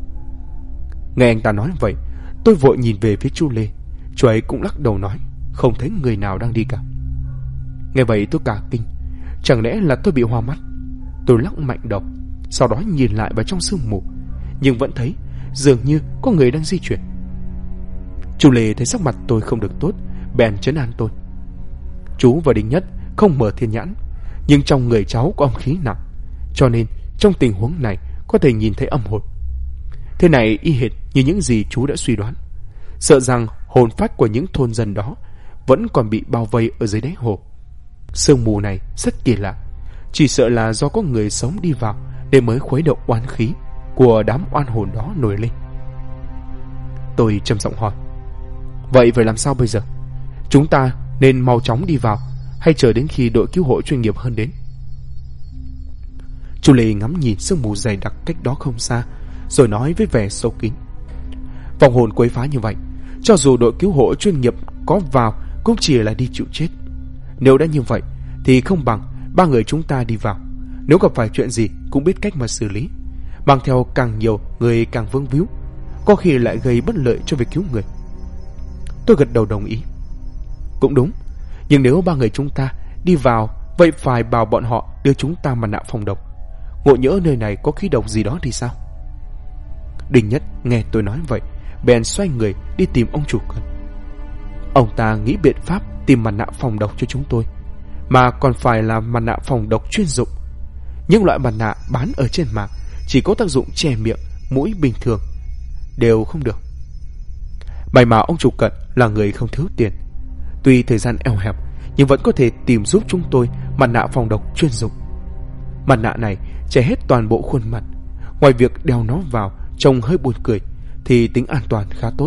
Nghe anh ta nói vậy, tôi vội nhìn về phía Chu Lê. Chú ấy cũng lắc đầu nói, không thấy người nào đang đi cả. Nghe vậy tôi cả kinh, chẳng lẽ là tôi bị hoa mắt? Tôi lắc mạnh đầu, sau đó nhìn lại vào trong sương mù, nhưng vẫn thấy dường như có người đang di chuyển. Chu Lê thấy sắc mặt tôi không được tốt, bèn trấn an tôi. Chú và Đình Nhất không mở thiên nhãn, nhưng trong người cháu có âm khí nặng, cho nên trong tình huống này có thể nhìn thấy âm hồn. Thế này y hệt như những gì chú đã suy đoán. Sợ rằng hồn phách của những thôn dân đó vẫn còn bị bao vây ở dưới đáy hồ. Sương mù này rất kỳ lạ, chỉ sợ là do có người sống đi vào để mới khuấy động oán khí của đám oan hồn đó nổi lên. Tôi trầm giọng hỏi, vậy phải làm sao bây giờ? Chúng ta nên mau chóng đi vào hay chờ đến khi đội cứu hộ chuyên nghiệp hơn đến? Chu Lê ngắm nhìn sương mù dày đặc cách đó không xa, rồi nói với vẻ sâu kín: Vong hồn quấy phá như vậy, cho dù đội cứu hộ chuyên nghiệp có vào cũng chỉ là đi chịu chết. Nếu đã như vậy thì không bằng ba người chúng ta đi vào. Nếu gặp phải chuyện gì cũng biết cách mà xử lý. Mang theo càng nhiều người càng vướng víu, có khi lại gây bất lợi cho việc cứu người. Tôi gật đầu đồng ý. Cũng đúng, nhưng nếu ba người chúng ta đi vào, vậy phải bảo bọn họ đưa chúng ta mặt nạ phòng độc. Ngộ nhỡ nơi này có khí độc gì đó thì sao? Đinh Nhất nghe tôi nói vậy, bèn xoay người đi tìm ông chủ Cận. Ông ta nghĩ biện pháp tìm mặt nạ phòng độc cho chúng tôi, mà còn phải là mặt nạ phòng độc chuyên dụng. Những loại mặt nạ bán ở trên mạng chỉ có tác dụng che miệng, mũi bình thường đều không được. May mà ông chủ Cận là người không thiếu tiền, tuy thời gian eo hẹp nhưng vẫn có thể tìm giúp chúng tôi mặt nạ phòng độc chuyên dụng. Mặt nạ này che hết toàn bộ khuôn mặt, ngoài việc đeo nó vào trông hơi buồn cười thì tính an toàn khá tốt.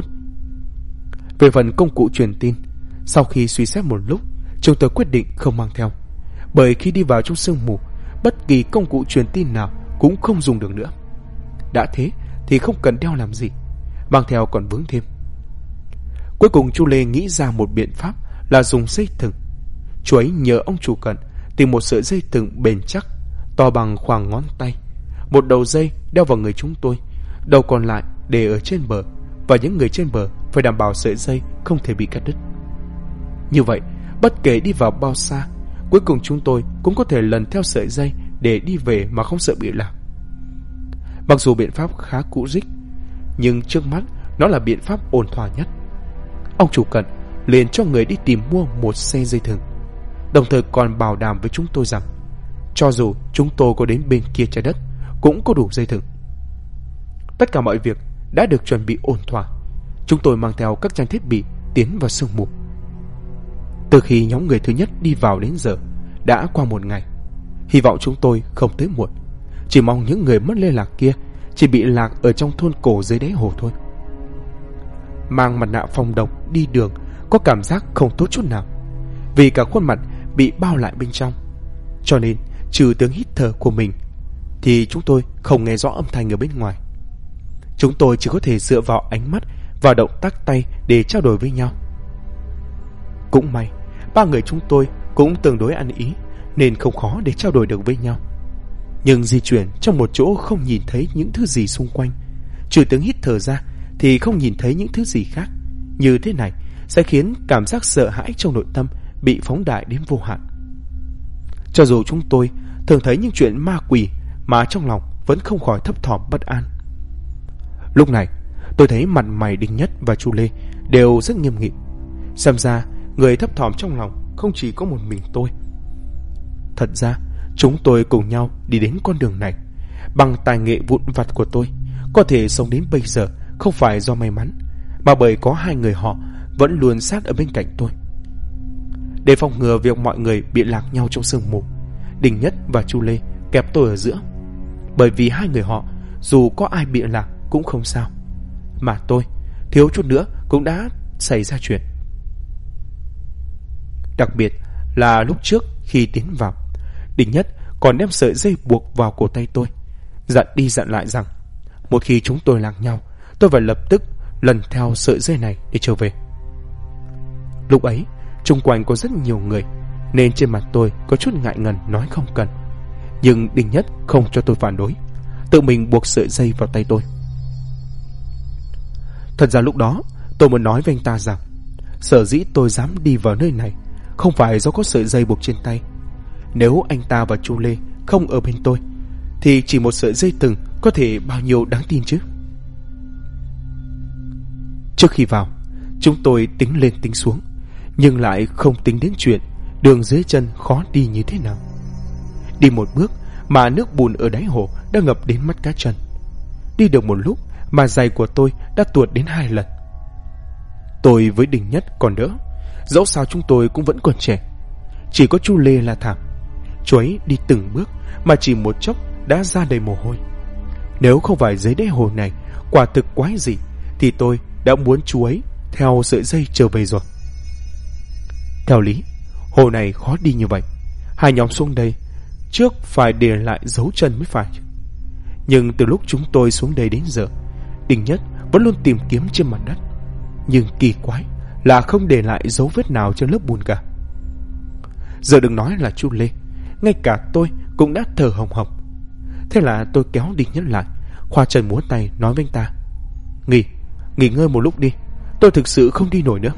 Về phần công cụ truyền tin, sau khi suy xét một lúc, chúng tôi quyết định không mang theo, bởi khi đi vào trong sương mù, bất kỳ công cụ truyền tin nào cũng không dùng được nữa. Đã thế thì không cần đeo làm gì, mang theo còn vướng thêm. Cuối cùng Chu Lê nghĩ ra một biện pháp là dùng dây thừng. Chú ấy nhờ ông chủ Cận tìm một sợi dây thừng bền chắc, to bằng khoảng ngón tay. Một đầu dây đeo vào người chúng tôi, đầu còn lại để ở trên bờ, và những người trên bờ phải đảm bảo sợi dây không thể bị cắt đứt. Như vậy, bất kể đi vào bao xa, cuối cùng chúng tôi cũng có thể lần theo sợi dây để đi về mà không sợ bị lạc. Mặc dù biện pháp khá cũ rích, nhưng trước mắt nó là biện pháp ổn thỏa nhất. Ông chủ Cận liền cho người đi tìm mua một xe dây thừng, đồng thời còn bảo đảm với chúng tôi rằng cho dù chúng tôi có đến bên kia trái đất cũng có đủ dây thừng. Tất cả mọi việc đã được chuẩn bị ổn thỏa. Chúng tôi mang theo các trang thiết bị tiến vào sương mù. Từ khi nhóm người thứ nhất đi vào đến giờ đã qua một ngày. Hy vọng chúng tôi không tới muộn. Chỉ mong những người mất liên lạc kia chỉ bị lạc ở trong thôn cổ dưới đáy hồ thôi. Mang mặt nạ phòng độc đi đường có cảm giác không tốt chút nào, vì cả khuôn mặt bị bao lại bên trong. Cho nên trừ tiếng hít thở của mình thì chúng tôi không nghe rõ âm thanh ở bên ngoài. Chúng tôi chỉ có thể dựa vào ánh mắt và động tác tay để trao đổi với nhau. Cũng may ba người chúng tôi cũng tương đối ăn ý, nên không khó để trao đổi được với nhau. Nhưng di chuyển trong một chỗ không nhìn thấy những thứ gì xung quanh, trừ tiếng hít thở ra thì không nhìn thấy những thứ gì khác, như thế này sẽ khiến cảm giác sợ hãi trong nội tâm bị phóng đại đến vô hạn. Cho dù chúng tôi thường thấy những chuyện ma quỷ mà trong lòng vẫn không khỏi thấp thỏm bất an. Lúc này tôi thấy mặt mày Đinh Nhất và Chu Lê đều rất nghiêm nghị. Xem ra người thấp thỏm trong lòng không chỉ có một mình tôi. Thật ra chúng tôi cùng nhau đi đến con đường này. Bằng tài nghệ vụn vặt của tôi, có thể sống đến bây giờ không phải do may mắn, mà bởi có hai người họ vẫn luôn sát ở bên cạnh tôi. Để phòng ngừa việc mọi người bị lạc nhau trong sương mù, Đinh Nhất và Chu Lê kẹp tôi ở giữa. Bởi vì hai người họ dù có ai bị lạc cũng không sao, mà tôi thiếu chút nữa cũng đã xảy ra chuyện. Đặc biệt là lúc trước khi tiến vào, Đinh Nhất còn đem sợi dây buộc vào cổ tay tôi, dặn đi dặn lại rằng một khi chúng tôi lạc nhau, tôi phải lập tức lần theo sợi dây này để trở về. Lúc ấy xung quanh có rất nhiều người, nên trên mặt tôi có chút ngại ngần nói không cần. Nhưng Đinh Nhất không cho tôi phản đối, tự mình buộc sợi dây vào tay tôi. Thật ra lúc đó tôi muốn nói với anh ta rằng sở dĩ tôi dám đi vào nơi này không phải do có sợi dây buộc trên tay. Nếu anh ta và Chu Lê không ở bên tôi thì chỉ một sợi dây thừng có thể bao nhiêu đáng tin chứ. Trước khi vào, chúng tôi tính lên tính xuống, nhưng lại không tính đến chuyện đường dưới chân khó đi như thế nào. Đi một bước mà nước bùn ở đáy hồ đã ngập đến mắt cá chân. Đi được một lúc mà giày của tôi đã tuột đến 2 lần. Tôi với Đinh Nhất còn đỡ, dẫu sao chúng tôi cũng vẫn còn trẻ. Chỉ có Chu Lê là thảm. Chú ấy đi từng bước mà chỉ một chốc đã ra đầy mồ hôi. Nếu không phải dưới đáy hồ này quả thực quái gì thì tôi đã muốn chú ấy theo sợi dây trở về rồi. Theo lý, hồ này khó đi như vậy, hai nhóm xuống đây trước phải để lại dấu chân mới phải. Nhưng từ lúc chúng tôi xuống đây đến giờ, Đinh Nhất vẫn luôn tìm kiếm trên mặt đất, nhưng kỳ quái là không để lại dấu vết nào trên lớp bùn cả. Giờ đừng nói là chú Lê, ngay cả tôi cũng đã thở hồng hộc. Thế là tôi kéo Đinh Nhất lại, khoa chân múa tay nói với anh ta: Nghỉ ngơi một lúc đi, tôi thực sự không đi nổi nữa.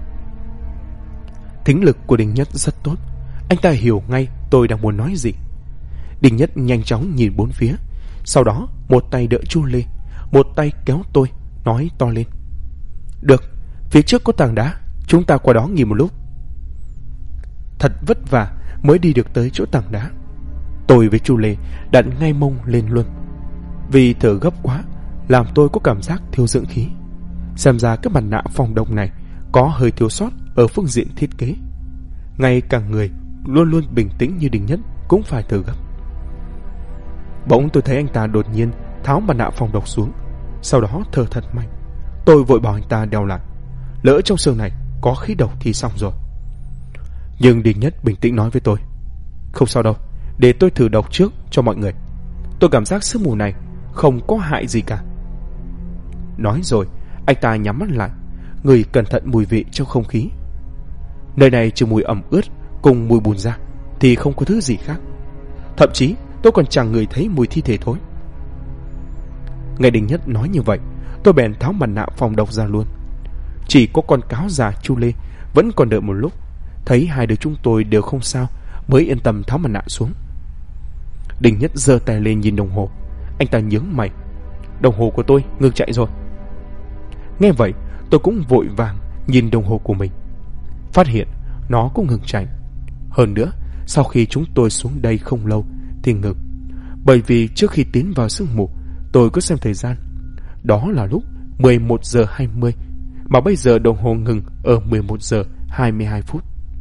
Thính lực của Đinh Nhất rất tốt, anh ta hiểu ngay tôi đang muốn nói gì. Đinh Nhất nhanh chóng nhìn bốn phía, sau đó một tay đỡ chú Lê, một tay kéo tôi, nói to lên: Được, phía trước có tảng đá, chúng ta qua đó nghỉ một lúc. Thật vất vả mới đi được tới chỗ tảng đá. Tôi với chú Lê đặt ngay mông lên luôn. Vì thở gấp quá làm tôi có cảm giác thiếu dưỡng khí. Xem ra cái mặt nạ phòng độc này có hơi thiếu sót ở phương diện thiết kế. Ngay cả người luôn luôn bình tĩnh như Đinh Nhất cũng phải thở gấp. Bỗng tôi thấy anh ta đột nhiên tháo mặt nạ phòng độc xuống, sau đó thở thật mạnh. Tôi vội bảo anh ta đeo lại, lỡ trong xương này có khí độc thì xong rồi. Nhưng Đinh Nhất bình tĩnh nói với tôi: Không sao đâu, để tôi thử độc trước cho mọi người. Tôi cảm giác sương mù này không có hại gì cả. Nói rồi anh ta nhắm mắt lại, ngửi cẩn thận mùi vị trong không khí. Nơi này trừ mùi ẩm ướt cùng mùi bùn ra thì không có thứ gì khác. Thậm chí tôi còn chẳng ngửi thấy mùi thi thể thối. Nghe Đinh Nhất nói như vậy, tôi bèn tháo mặt nạ phòng độc ra luôn. Chỉ có con cáo già chú Lê vẫn còn đợi một lúc, thấy hai đứa chúng tôi đều không sao mới yên tâm tháo mặt nạ xuống. Đinh Nhất giơ tay lên nhìn đồng hồ, anh ta nhướng mày: Đồng hồ của tôi ngừng chạy rồi. Nghe vậy tôi cũng vội vàng nhìn đồng hồ của mình, phát hiện nó cũng ngừng chạy. Hơn nữa, sau khi chúng tôi xuống đây không lâu thì ngừng, bởi vì trước khi tiến vào sương mù tôi có xem thời gian, đó là lúc 11 giờ 20, mà bây giờ đồng hồ ngừng ở 11 giờ 22 phút.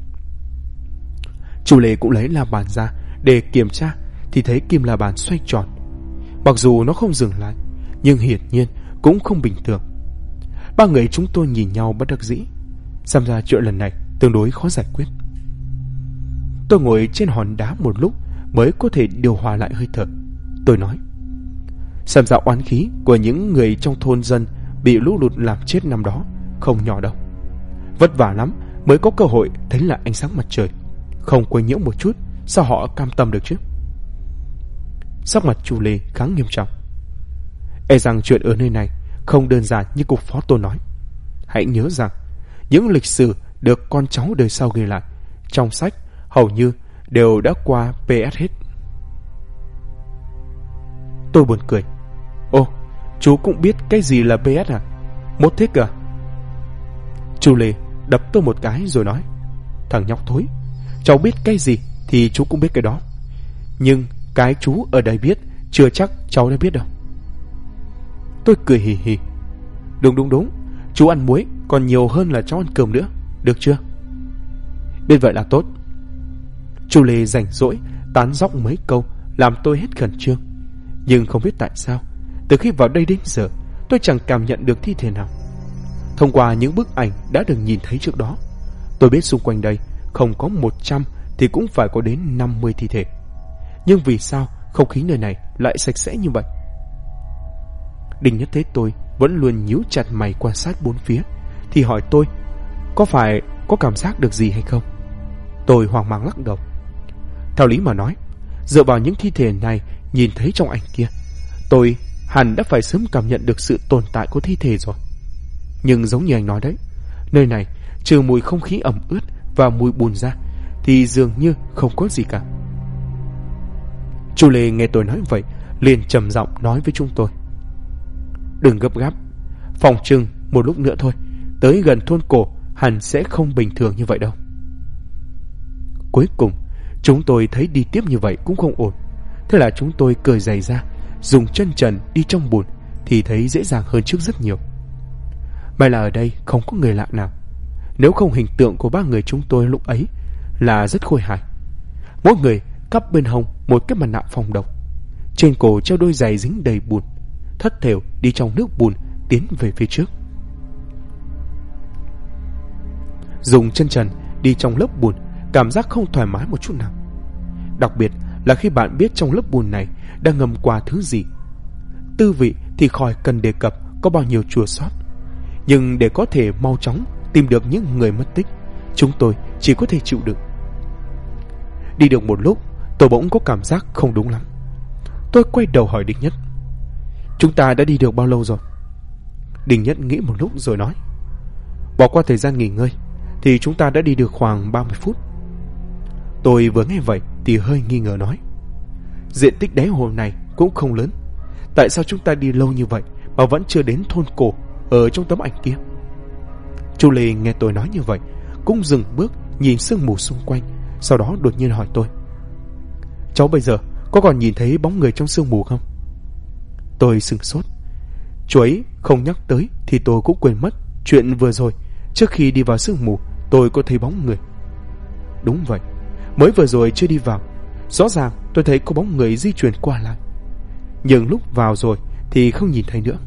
Chú Lê cũng lấy la bàn ra để kiểm tra thì thấy kim la bàn xoay tròn. Mặc dù nó không dừng lại, nhưng hiển nhiên cũng không bình thường. Ba người chúng tôi nhìn nhau bất đắc dĩ. Xem ra chuyện lần này tương đối khó giải quyết. Tôi ngồi trên hòn đá một lúc mới có thể điều hòa lại hơi thở. Tôi nói: Xem ra oán khí của những người trong thôn dân bị lũ lụt làm chết năm đó không nhỏ đâu. Vất vả lắm mới có cơ hội thấy lại ánh sáng mặt trời, không quấy nhiễu một chút, sao họ cam tâm được chứ? Sắc mặt chú Lê khá nghiêm trọng. E rằng chuyện ở nơi này không đơn giản như cục phó tôi nói. Hãy nhớ rằng những lịch sử được con cháu đời sau ghi lại trong sách hầu như đều đã qua PS hết. Tôi buồn cười: Ô, chú cũng biết cái gì là PS à? Mốt thích à? Chú Lê đập tôi một cái rồi nói: Thằng nhóc thối, cháu biết cái gì thì chú cũng biết cái đó. Nhưng cái chú ở đây biết chưa chắc cháu đã biết đâu. Tôi cười hì hì: Đúng, chú ăn muối còn nhiều hơn là cháu ăn cơm nữa, được chưa? Biết vậy là tốt. Chú Lê rảnh rỗi tán dóc mấy câu làm tôi hết khẩn trương. Nhưng không biết tại sao, từ khi vào đây đến giờ tôi chẳng cảm nhận được thi thể nào. Thông qua những bức ảnh đã được nhìn thấy trước đó, tôi biết xung quanh đây không có 100 thì cũng phải có đến 50 thi thể. Nhưng vì sao không khí nơi này lại sạch sẽ như vậy? Đinh Nhất thấy tôi vẫn luôn nhíu chặt mày quan sát bốn phía thì hỏi tôi có phải có cảm giác được gì hay không. Tôi hoang mang lắc đầu. Theo lý mà nói, dựa vào những thi thể này nhìn thấy trong ảnh kia, tôi hẳn đã phải sớm cảm nhận được sự tồn tại của thi thể rồi. Nhưng giống như anh nói đấy, nơi này trừ mùi không khí ẩm ướt và mùi bùn ra thì dường như không có gì cả. Chú Lê nghe tôi nói vậy liền trầm giọng nói với chúng tôi: Đừng gấp gáp, phòng trừng một lúc nữa thôi, tới gần thôn cổ hẳn sẽ không bình thường như vậy đâu. Cuối cùng chúng tôi thấy đi tiếp như vậy cũng không ổn. Thế là chúng tôi cởi giày ra, dùng chân trần đi trong bùn thì thấy dễ dàng hơn trước rất nhiều. May là ở đây không có người lạ nào, nếu không hình tượng của ba người chúng tôi lúc ấy là rất khôi hài. Mỗi người cắp bên hông một cái mặt nạ phòng độc, trên cổ treo đôi giày dính đầy bùn, thất thểu đi trong nước bùn tiến về phía trước. Dùng chân trần đi trong lớp bùn cảm giác không thoải mái một chút nào. Đặc biệt là khi bạn biết trong lớp bùn này đang ngầm qua thứ gì. Tư vị thì khỏi cần đề cập có bao nhiêu chua xót, nhưng để có thể mau chóng tìm được những người mất tích, chúng tôi chỉ có thể chịu đựng. Đi được một lúc, tôi bỗng có cảm giác không đúng lắm. Tôi quay đầu hỏi Đinh Nhất: "Chúng ta đã đi được bao lâu rồi?" Đinh Nhất nghĩ một lúc rồi nói: "Bỏ qua thời gian nghỉ ngơi thì chúng ta đã đi được khoảng 30 phút. Tôi vừa nghe vậy thì hơi nghi ngờ nói: "Diện tích đáy hồ này cũng không lớn, tại sao chúng ta đi lâu như vậy mà vẫn chưa đến thôn cổ ở trong tấm ảnh kia?" Chu Lê nghe tôi nói như vậy cũng dừng bước nhìn sương mù xung quanh, sau đó đột nhiên hỏi tôi: "Cháu bây giờ có còn nhìn thấy bóng người trong sương mù không?" Tôi sửng sốt. Chú ấy không nhắc tới thì tôi cũng quên mất chuyện vừa rồi. Trước khi đi vào sương mù, tôi có thấy bóng người. Đúng vậy, mới vừa rồi chưa đi vào, rõ ràng tôi thấy có bóng người di chuyển qua lại, nhưng lúc vào rồi thì không nhìn thấy nữa.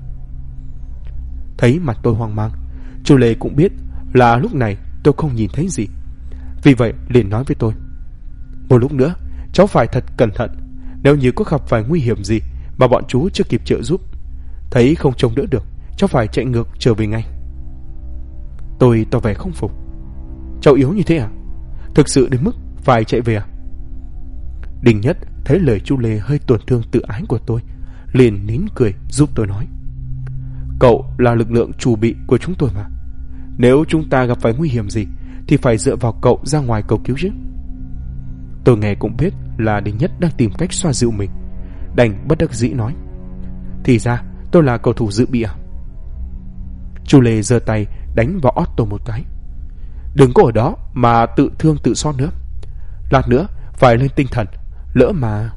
Thấy mặt tôi hoang mang, chú Lê cũng biết là lúc này tôi không nhìn thấy gì, vì vậy liền nói với tôi: "Một lúc nữa cháu phải thật cẩn thận, nếu như có gặp phải nguy hiểm gì mà bọn chú chưa kịp trợ giúp, thấy không trông đỡ được, cháu phải chạy ngược trở về ngay." Tôi tỏ vẻ không phục: "Cháu yếu như thế à? Thực sự đến mức phải chạy về à?" Đinh Nhất thấy lời chú Lê hơi tổn thương tự ái của tôi, liền nín cười giúp tôi nói: "Cậu là lực lượng chủ bị của chúng tôi mà, nếu chúng ta gặp phải nguy hiểm gì thì phải dựa vào cậu ra ngoài cầu cứu chứ." Tôi nghe cũng biết là Đinh Nhất đang tìm cách xoa dịu mình, đành bất đắc dĩ nói: "Thì ra tôi là cầu thủ dự bị à?" Chu Lê giơ tay đánh vào ót tôi một cái: "Đừng có ở đó mà tự thương tự xót nữa, lát nữa phải lên tinh thần, lỡ mà..."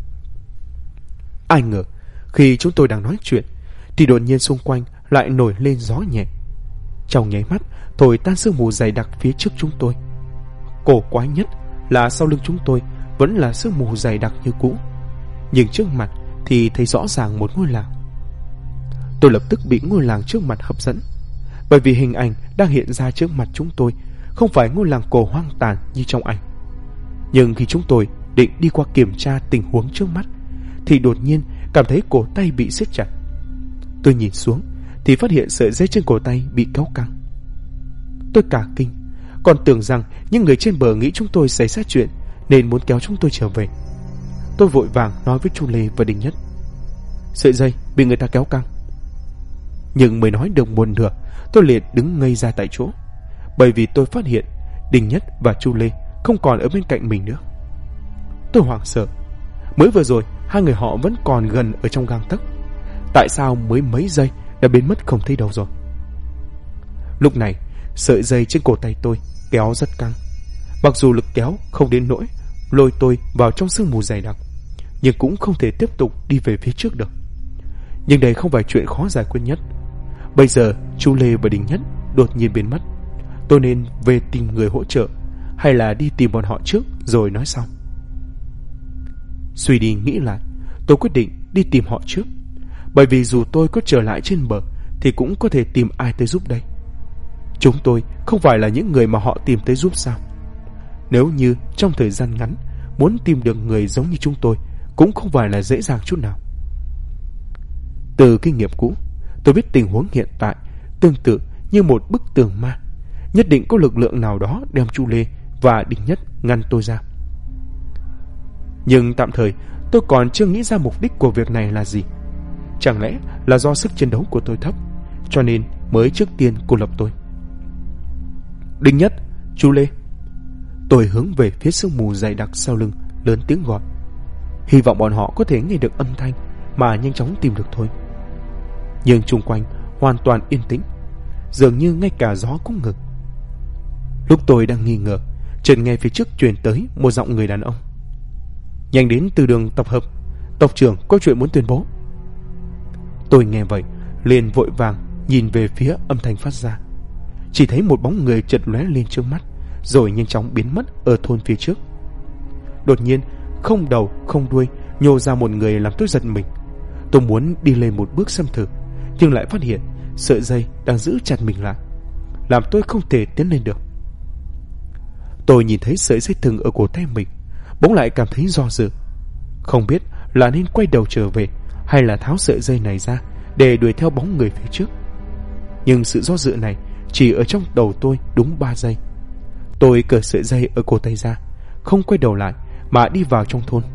Ai ngờ khi chúng tôi đang nói chuyện thì đột nhiên xung quanh lại nổi lên gió nhẹ. Trong nháy mắt thổi tan sương mù dày đặc phía trước chúng tôi. Cổ quái nhất là sau lưng chúng tôi vẫn là sương mù dày đặc như cũ, nhưng trước mặt thì thấy rõ ràng một ngôi làng. Tôi lập tức bị ngôi làng trước mặt hấp dẫn, bởi vì hình ảnh đang hiện ra trước mặt chúng tôi không phải ngôi làng cổ hoang tàn như trong ảnh. Nhưng khi chúng tôi định đi qua kiểm tra tình huống trước mắt thì đột nhiên cảm thấy cổ tay bị siết chặt. Tôi nhìn xuống thì phát hiện sợi dây trên cổ tay bị kéo căng. Tôi cả kinh, còn tưởng rằng những người trên bờ nghĩ chúng tôi xảy ra chuyện nên muốn kéo chúng tôi trở về. Tôi vội vàng nói với Chu Lê và Đinh Nhất: "Sợi dây bị người ta kéo căng." Nhưng mới nói được một nửa, tôi liền đứng ngây ra tại chỗ, bởi vì tôi phát hiện Đinh Nhất và Chu Lê không còn ở bên cạnh mình nữa. Tôi hoảng sợ. Mới vừa rồi hai người họ vẫn còn gần ở trong gang tấc, tại sao mới mấy giây đã biến mất không thấy đâu rồi? Lúc này sợi dây trên cổ tay tôi kéo rất căng, mặc dù lực kéo không đến nỗi lôi tôi vào trong sương mù dày đặc, nhưng cũng không thể tiếp tục đi về phía trước được. Nhưng đây không phải chuyện khó giải quyết nhất. Bây giờ Chu Lê và Đinh Nhất đột nhiên biến mất, tôi nên về tìm người hỗ trợ hay là đi tìm bọn họ trước rồi nói sau? Suy đi nghĩ lại, tôi quyết định đi tìm họ trước, bởi vì dù tôi có trở lại trên bờ thì cũng có thể tìm ai tới giúp đây. Chúng tôi không phải là những người mà họ tìm tới giúp sao? Nếu như trong thời gian ngắn muốn tìm được người giống như chúng tôi cũng không phải là dễ dàng chút nào. Từ kinh nghiệm cũ, tôi biết tình huống hiện tại tương tự như một bức tường ma, nhất định có lực lượng nào đó đem Chu Lê và Đinh Nhất ngăn tôi ra. Nhưng tạm thời tôi còn chưa nghĩ ra mục đích của việc này là gì. Chẳng lẽ là do sức chiến đấu của tôi thấp, cho nên mới trước tiên cô lập tôi? Đinh Nhất, Chu Lê. Tôi hướng về phía sương mù dày đặc sau lưng, lớn tiếng gọi, hy vọng bọn họ có thể nghe được âm thanh mà nhanh chóng tìm được thôi. Nhưng xung quanh hoàn toàn yên tĩnh, dường như ngay cả gió cũng ngừng. Lúc tôi đang nghi ngờ, chợt nghe phía trước truyền tới một giọng người đàn ông: "Nhanh đến từ đường tập hợp, tộc trưởng có chuyện muốn tuyên bố." Tôi nghe vậy liền vội vàng nhìn về phía âm thanh phát ra. Chỉ thấy một bóng người chợt lóe lên trước mắt, rồi nhanh chóng biến mất ở thôn phía trước. Đột nhiên không đầu không đuôi nhô ra một người làm tôi giật mình. Tôi muốn đi lên một bước xem thử, nhưng lại phát hiện sợi dây đang giữ chặt mình lại, làm tôi không thể tiến lên được. Tôi nhìn thấy sợi dây thừng ở cổ tay mình, bỗng lại cảm thấy do dự. Không biết là nên quay đầu trở về hay là tháo sợi dây này ra để đuổi theo bóng người phía trước. Nhưng sự do dự này chỉ ở trong đầu tôi đúng 3 giây. Tôi cởi sợi dây ở cổ tay ra, không quay đầu lại mà đi vào trong thôn.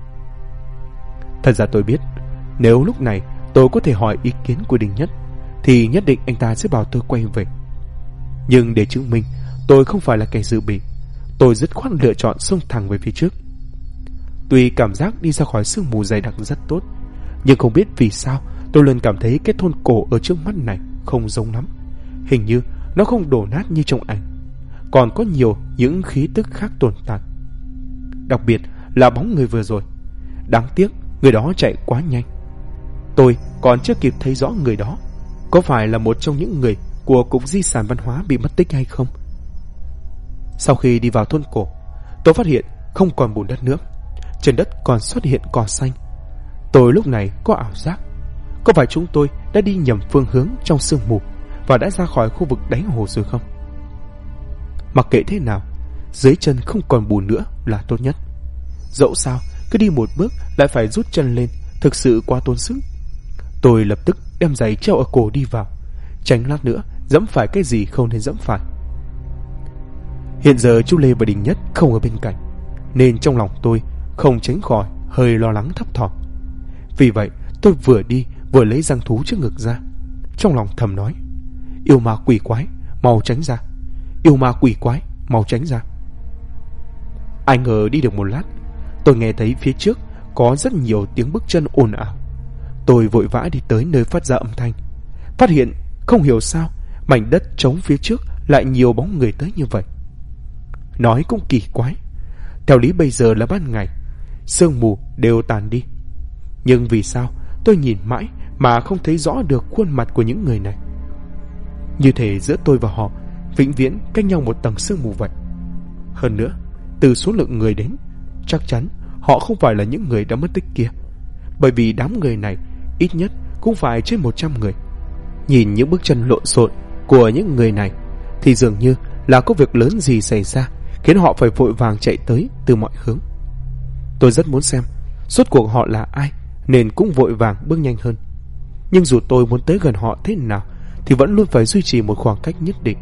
Thật ra tôi biết, nếu lúc này tôi có thể hỏi ý kiến của Đình Nhất thì nhất định anh ta sẽ bảo tôi quay về. Nhưng để chứng minh tôi không phải là kẻ dự bị, tôi dứt khoát lựa chọn xông thẳng về phía trước. Tuy cảm giác đi ra khỏi sương mù dày đặc rất tốt, nhưng không biết vì sao tôi luôn cảm thấy cái thôn cổ ở trước mắt này không giống lắm. Hình như nó không đổ nát như trong ảnh, còn có nhiều những khí tức khác tồn tại. Đặc biệt là bóng người vừa rồi. Đáng tiếc người đó chạy quá nhanh. Tôi còn chưa kịp thấy rõ người đó có phải là một trong những người của Cục Di sản Văn hóa bị mất tích hay không. Sau khi đi vào thôn cổ, tôi phát hiện không còn bùn đất nữa, trên đất còn xuất hiện cỏ xanh. Tôi lúc này có ảo giác, có phải chúng tôi đã đi nhầm phương hướng trong sương mù và đã ra khỏi khu vực đáy hồ rồi không? Mặc kệ thế nào, dưới chân không còn bùn nữa là tốt nhất. Dẫu sao, cứ đi một bước lại phải rút chân lên, thực sự quá tốn sức. Tôi lập tức đem giày treo ở cổ đi vào, tránh lát nữa dẫm phải cái gì không nên dẫm phải. Hiện giờ chú Lê và Đình Nhất không ở bên cạnh, nên trong lòng tôi không tránh khỏi hơi lo lắng thấp thỏm. Vì vậy tôi vừa đi vừa lấy răng thú trước ngực ra, trong lòng thầm nói: yêu ma quỷ quái, mau tránh ra! Yêu ma quỷ quái, mau tránh ra! Ai ngờ đi được một lát, tôi nghe thấy phía trước có rất nhiều tiếng bước chân ồn ào. Tôi vội vã đi tới nơi phát ra âm thanh, phát hiện không hiểu sao mảnh đất trống phía trước lại nhiều bóng người tới như vậy. Nói cũng kỳ quái, theo lý bây giờ là ban ngày, sương mù đều tàn đi, nhưng vì sao tôi nhìn mãi mà không thấy rõ được khuôn mặt của những người này? Như thể giữa tôi và họ vĩnh viễn cách nhau một tầng sương mù vậy. Hơn nữa, từ số lượng người đến, chắc chắn họ không phải là những người đã mất tích kia, bởi vì đám người này ít nhất cũng phải trên 100 người. Nhìn những bước chân lộn xộn của những người này thì dường như là có việc lớn gì xảy ra, khiến họ phải vội vàng chạy tới từ mọi hướng. Tôi rất muốn xem rốt cuộc họ là ai, nên cũng vội vàng bước nhanh hơn. Nhưng dù tôi muốn tới gần họ thế nào thì vẫn luôn phải duy trì một khoảng cách nhất định.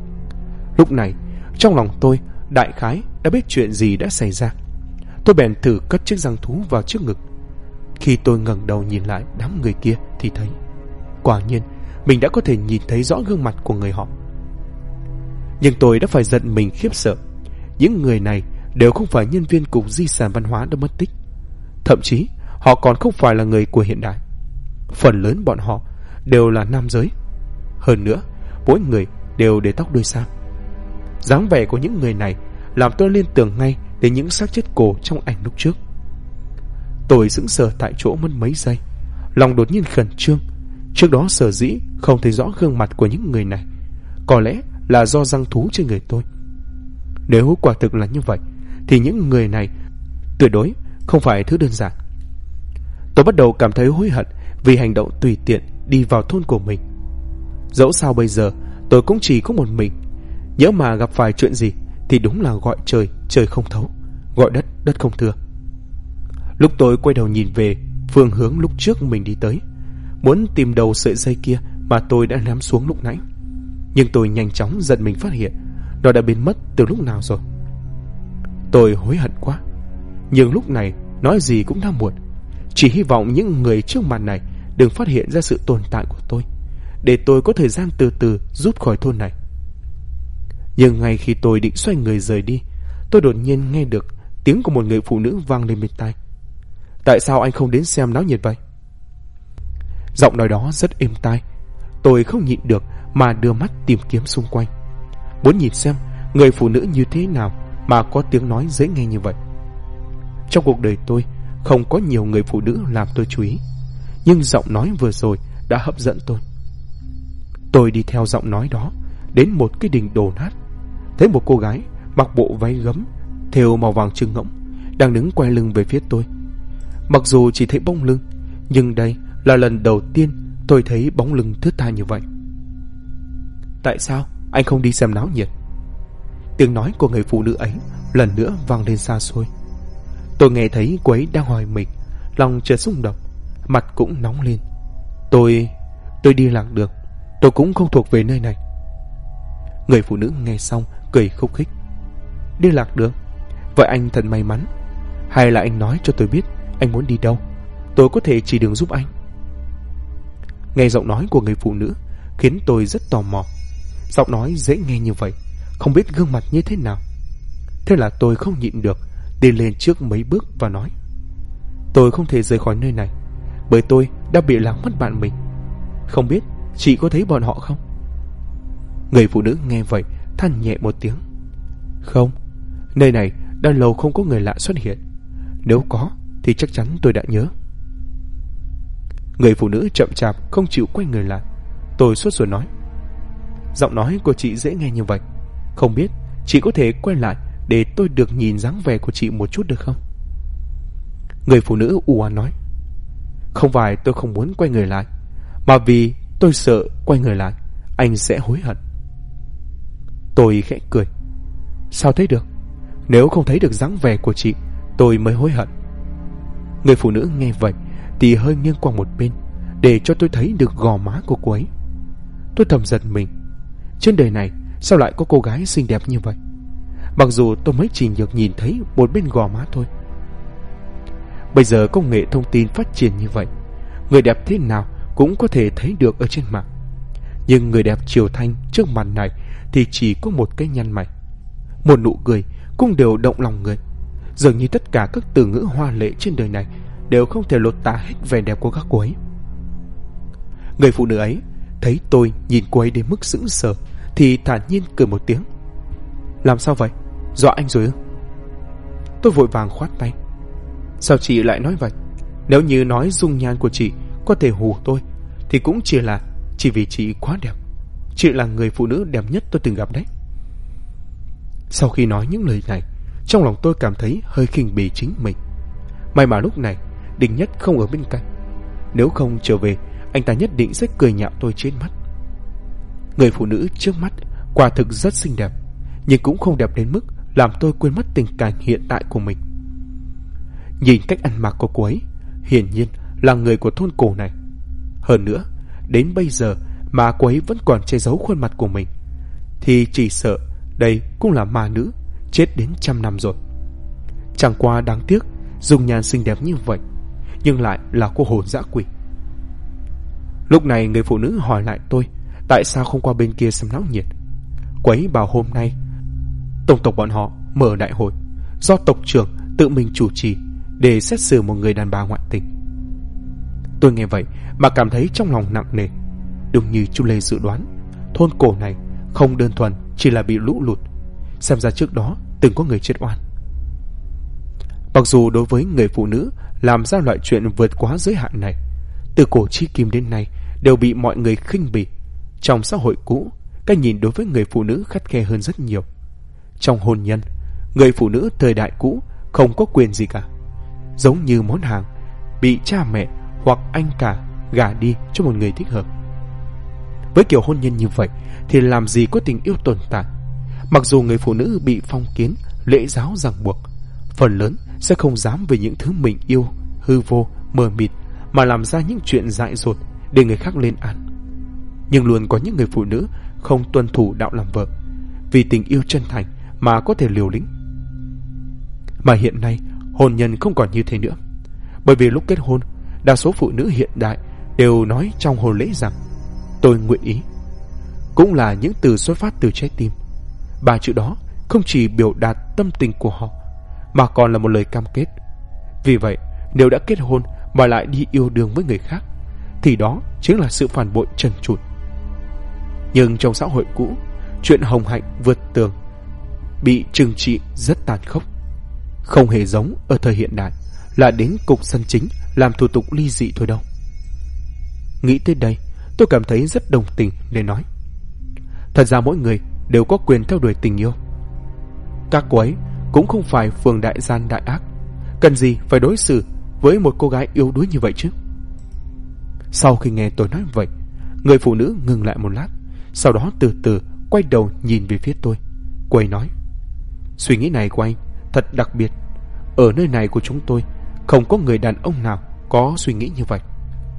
Lúc này trong lòng tôi đại khái đã biết chuyện gì đã xảy ra. Tôi bèn thử cất chiếc răng thú vào trước ngực. Khi tôi ngẩng đầu nhìn lại đám người kia thì thấy, quả nhiên mình đã có thể nhìn thấy rõ gương mặt của người họ. Nhưng tôi đã phải giận mình khiếp sợ. Những người này đều không phải nhân viên Cục Di sản Văn hóa đã mất tích. Thậm chí họ còn không phải là người của hiện đại. Phần lớn bọn họ đều là nam giới. Hơn nữa, mỗi người đều để tóc đuôi sam. Dáng vẻ của những người này làm tôi liên tưởng ngay đến những xác chết cổ trong ảnh lúc trước. Tôi sững sờ tại chỗ mất mấy giây, lòng đột nhiên khẩn trương. Trước đó sở dĩ không thấy rõ gương mặt của những người này, có lẽ là do răng thú trên người tôi. Nếu quả thực là như vậy thì những người này tuyệt đối không phải thứ đơn giản. Tôi bắt đầu cảm thấy hối hận vì hành động tùy tiện đi vào thôn của mình. Dẫu sao bây giờ tôi cũng chỉ có một mình, nhỡ mà gặp phải chuyện gì thì đúng là gọi trời, trời không thấu, gọi đất, đất không thưa. Lúc tôi quay đầu nhìn về phương hướng lúc trước mình đi tới, muốn tìm đầu sợi dây kia mà tôi đã ném xuống lúc nãy, nhưng tôi nhanh chóng giật mình phát hiện nó đã biến mất từ lúc nào rồi. Tôi hối hận quá, nhưng lúc này nói gì cũng đã muộn. Chỉ hy vọng những người trước mặt này đừng phát hiện ra sự tồn tại của tôi, để tôi có thời gian từ từ rút khỏi thôn này. Nhưng ngay khi tôi định xoay người rời đi, tôi đột nhiên nghe được tiếng của một người phụ nữ vang lên bên tai. Tại sao anh không đến xem náo nhiệt vậy? Giọng nói đó rất êm tai. Tôi không nhịn được mà đưa mắt tìm kiếm xung quanh, muốn nhìn xem người phụ nữ như thế nào mà có tiếng nói dễ nghe như vậy. Trong cuộc đời tôi không có nhiều người phụ nữ làm tôi chú ý, nhưng giọng nói vừa rồi đã hấp dẫn tôi. Tôi đi theo giọng nói đó đến một cái đình đổ nát, thấy một cô gái mặc bộ váy gấm thêu màu vàng trưng ngỗng đang đứng quay lưng về phía tôi. Mặc dù chỉ thấy bóng lưng, nhưng đây là lần đầu tiên tôi thấy bóng lưng thướt tha như vậy. Tại sao anh không đi xem náo nhiệt? Tiếng nói của người phụ nữ ấy lần nữa vang lên xa xôi. Tôi nghe thấy cô ấy đang hỏi mình, lòng chợt xung động, mặt cũng nóng lên. Tôi đi lạc đường, tôi cũng không thuộc về nơi này. Người phụ nữ nghe xong cười khúc khích. Đi lạc đường? Vậy anh thật may mắn. Hay là anh nói cho tôi biết anh muốn đi đâu, tôi có thể chỉ đường giúp anh. Nghe giọng nói của người phụ nữ khiến tôi rất tò mò. Giọng nói dễ nghe như vậy, không biết gương mặt như thế nào. Thế là tôi không nhịn được, đi lên trước mấy bước và nói: Tôi không thể rời khỏi nơi này, bởi tôi đã bị lạc mất bạn mình. Không biết chị có thấy bọn họ không? Người phụ nữ nghe vậy than nhẹ một tiếng. Không, nơi này đã lâu không có người lạ xuất hiện. Nếu có thì chắc chắn tôi đã nhớ. Người phụ nữ chậm chạp không chịu quay người lại. Tôi sốt ruột nói: Giọng nói của chị dễ nghe như vậy, không biết chị có thể quay lại để tôi được nhìn dáng vẻ của chị một chút được không? Người phụ nữ u oán nói: Không phải tôi không muốn quay người lại, mà vì tôi sợ quay người lại anh sẽ hối hận. Tôi khẽ cười. Sao thế được? Nếu không thấy được dáng vẻ của chị, tôi mới hối hận. Người phụ nữ nghe vậy thì hơi nghiêng qua một bên, để cho tôi thấy được gò má của cô ấy. Tôi thầm giật mình. Trên đời này sao lại có cô gái xinh đẹp như vậy? Mặc dù tôi mới chỉ được nhìn thấy một bên gò má thôi. Bây giờ công nghệ thông tin phát triển như vậy, người đẹp thế nào cũng có thể thấy được ở trên mạng. Nhưng người đẹp Triều Thanh trước mặt này thì chỉ có một cái nhăn mày, một nụ cười cũng đều động lòng người. Dường như tất cả các từ ngữ hoa lệ trên đời này đều không thể lột tả hết vẻ đẹp của các cô ấy. Người phụ nữ ấy thấy tôi nhìn cô ấy đến mức sững sờ thì thản nhiên cười một tiếng. Làm sao vậy? Dọa anh rồi ư? Tôi vội vàng khoát tay. Sao chị lại nói vậy? Nếu như nói dung nhan của chị có thể hù tôi thì cũng chỉ vì chị quá đẹp. Chị là người phụ nữ đẹp nhất tôi từng gặp đấy. Sau khi nói những lời này, trong lòng tôi cảm thấy hơi khinh bỉ chính mình. May mà lúc này Đình Nhất không ở bên cạnh. Nếu không trở về, anh ta nhất định sẽ cười nhạo tôi chết mất. Người phụ nữ trước mắt quả thực rất xinh đẹp, nhưng cũng không đẹp đến mức làm tôi quên mất tình cảnh hiện tại của mình. Nhìn cách ăn mặc của cô ấy, hiển nhiên là người của thôn cổ này. Hơn nữa, đến bây giờ mà cô ấy vẫn còn che giấu khuôn mặt của mình, thì chỉ sợ đây cũng là ma nữ chết đến 100 năm rồi. Chẳng qua đáng tiếc, dung nhan xinh đẹp như vậy nhưng lại là cô hồn dã quỷ. Lúc này người phụ nữ hỏi lại tôi tại sao không qua bên kia xem náo nhiệt. Cô ấy bảo hôm nay tổng tộc bọn họ mở đại hội do tộc trưởng tự mình chủ trì để xét xử một người đàn bà ngoại tình. Tôi nghe vậy mà cảm thấy trong lòng nặng nề. Đúng như Chu Lê dự đoán, thôn cổ này không đơn thuần chỉ là bị lũ lụt, xem ra trước đó từng có người chết oan. Mặc dù đối với người phụ nữ làm ra loại chuyện vượt quá giới hạn này, từ cổ chí kim đến nay đều bị mọi người khinh bỉ. Trong xã hội cũ, cái nhìn đối với người phụ nữ khắt khe hơn rất nhiều. Trong hôn nhân, người phụ nữ thời đại cũ không có quyền gì cả, giống như món hàng bị cha mẹ hoặc anh cả gả đi cho một người thích hợp. Với kiểu hôn nhân như vậy thì làm gì có tình yêu tồn tại. Mặc dù người phụ nữ bị phong kiến, lễ giáo ràng buộc, phần lớn sẽ không dám về những thứ mình yêu hư vô, mờ mịt mà làm ra những chuyện dại dột để người khác lên án. Nhưng luôn có những người phụ nữ không tuân thủ đạo làm vợ, vì tình yêu chân thành mà có thể liều lĩnh. Mà hiện nay hôn nhân không còn như thế nữa, bởi vì lúc kết hôn, đa số phụ nữ hiện đại đều nói trong hôn lễ rằng tôi nguyện ý, cũng là những từ xuất phát từ trái tim. Ba chữ đó không chỉ biểu đạt tâm tình của họ mà còn là một lời cam kết. Vì vậy, nếu đã kết hôn mà lại đi yêu đương với người khác thì đó chính là sự phản bội trần trụi. Nhưng trong xã hội cũ, chuyện hồng hạnh vượt tường bị trừng trị rất tàn khốc, không hề giống ở thời hiện đại là đến cục dân chính làm thủ tục ly dị thôi đâu. Nghĩ tới đây, tôi cảm thấy rất đồng tình để nói, thật ra mỗi người đều có quyền theo đuổi tình yêu. Các cô ấy cũng không phải phường đại gian đại ác, cần gì phải đối xử với một cô gái yếu đuối như vậy chứ. Sau khi nghe tôi nói vậy, người phụ nữ ngừng lại một lát, sau đó từ từ quay đầu nhìn về phía tôi. Cô ấy nói, suy nghĩ này của anh thật đặc biệt. ở nơi này của chúng tôi không có người đàn ông nào có suy nghĩ như vậy.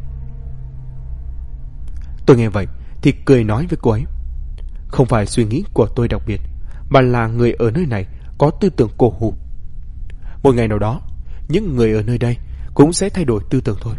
Tôi nghe vậy thì cười nói với cô ấy: Không phải suy nghĩ của tôi đặc biệt, mà là người ở nơi này có tư tưởng cổ hủ. Một ngày nào đó, những người ở nơi đây cũng sẽ thay đổi tư tưởng thôi.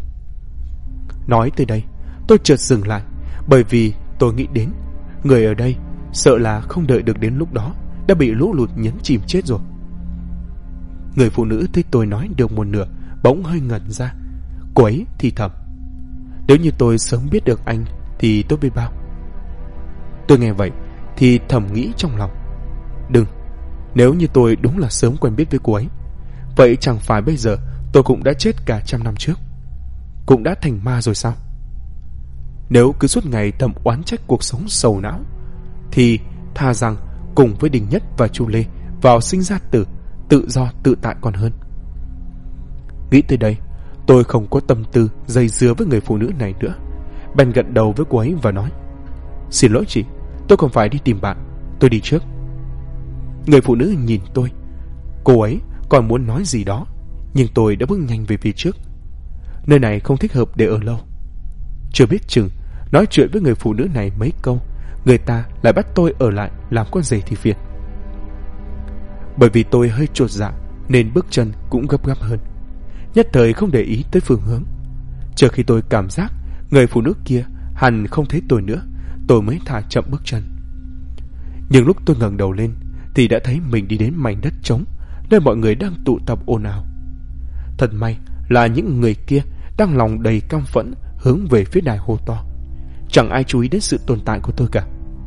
Nói tới đây, tôi chợt dừng lại, bởi vì tôi nghĩ đến người ở đây sợ là không đợi được đến lúc đó đã bị lũ lụt nhấn chìm chết rồi. Người phụ nữ thấy tôi nói được một nửa bỗng hơi ngẩn ra. Cô ấy thì thầm: Nếu như tôi sớm biết được anh thì tốt biết bao. Tôi nghe vậy thì thầm nghĩ trong lòng: Đừng, nếu như tôi đúng là sớm quen biết với cô ấy, vậy chẳng phải bây giờ tôi cũng đã chết cả 100 năm trước, cũng đã thành ma rồi sao? Nếu cứ suốt ngày thầm oán trách cuộc sống sầu não, thì thà rằng cùng với Đình Nhất và Chu Lê vào sinh ra tử, tự do tự tại còn hơn. Nghĩ tới đây, tôi không có tâm tư dây dưa với người phụ nữ này nữa, bèn gật đầu với cô ấy và nói: Xin lỗi chị, tôi còn phải đi tìm bạn, tôi đi trước. Người phụ nữ nhìn tôi, cô ấy còn muốn nói gì đó, nhưng tôi đã bước nhanh về phía trước. Nơi này không thích hợp để ở lâu. Chưa biết chừng nói chuyện với người phụ nữ này mấy câu, người ta lại bắt tôi ở lại làm con rể thì phiền. Bởi vì tôi hơi chột dạ nên bước chân cũng gấp gáp hơn, nhất thời không để ý tới phương hướng. Chờ khi tôi cảm giác người phụ nữ kia hẳn không thấy tôi nữa, tôi mới thả chậm bước chân. Nhưng lúc tôi ngẩng đầu lên thì đã thấy mình đi đến mảnh đất trống, nơi mọi người đang tụ tập ồn ào. Thật may là những người kia đang lòng đầy căm phẫn hướng về phía đài hô to. Chẳng ai chú ý đến sự tồn tại của tôi cả.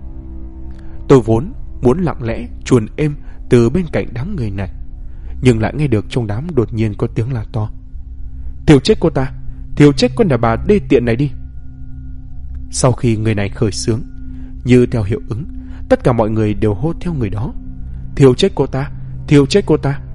Tôi vốn muốn lặng lẽ chuồn êm từ bên cạnh đám người này, nhưng lại nghe được trong đám đột nhiên có tiếng la to: Thiêu chết cô ta, thiêu chết con đàn bà đê tiện này đi. Sau khi người này khởi xướng, như theo hiệu ứng, tất cả mọi người đều hô theo người đó: Thiêu chết cô ta, thiêu chết cô ta.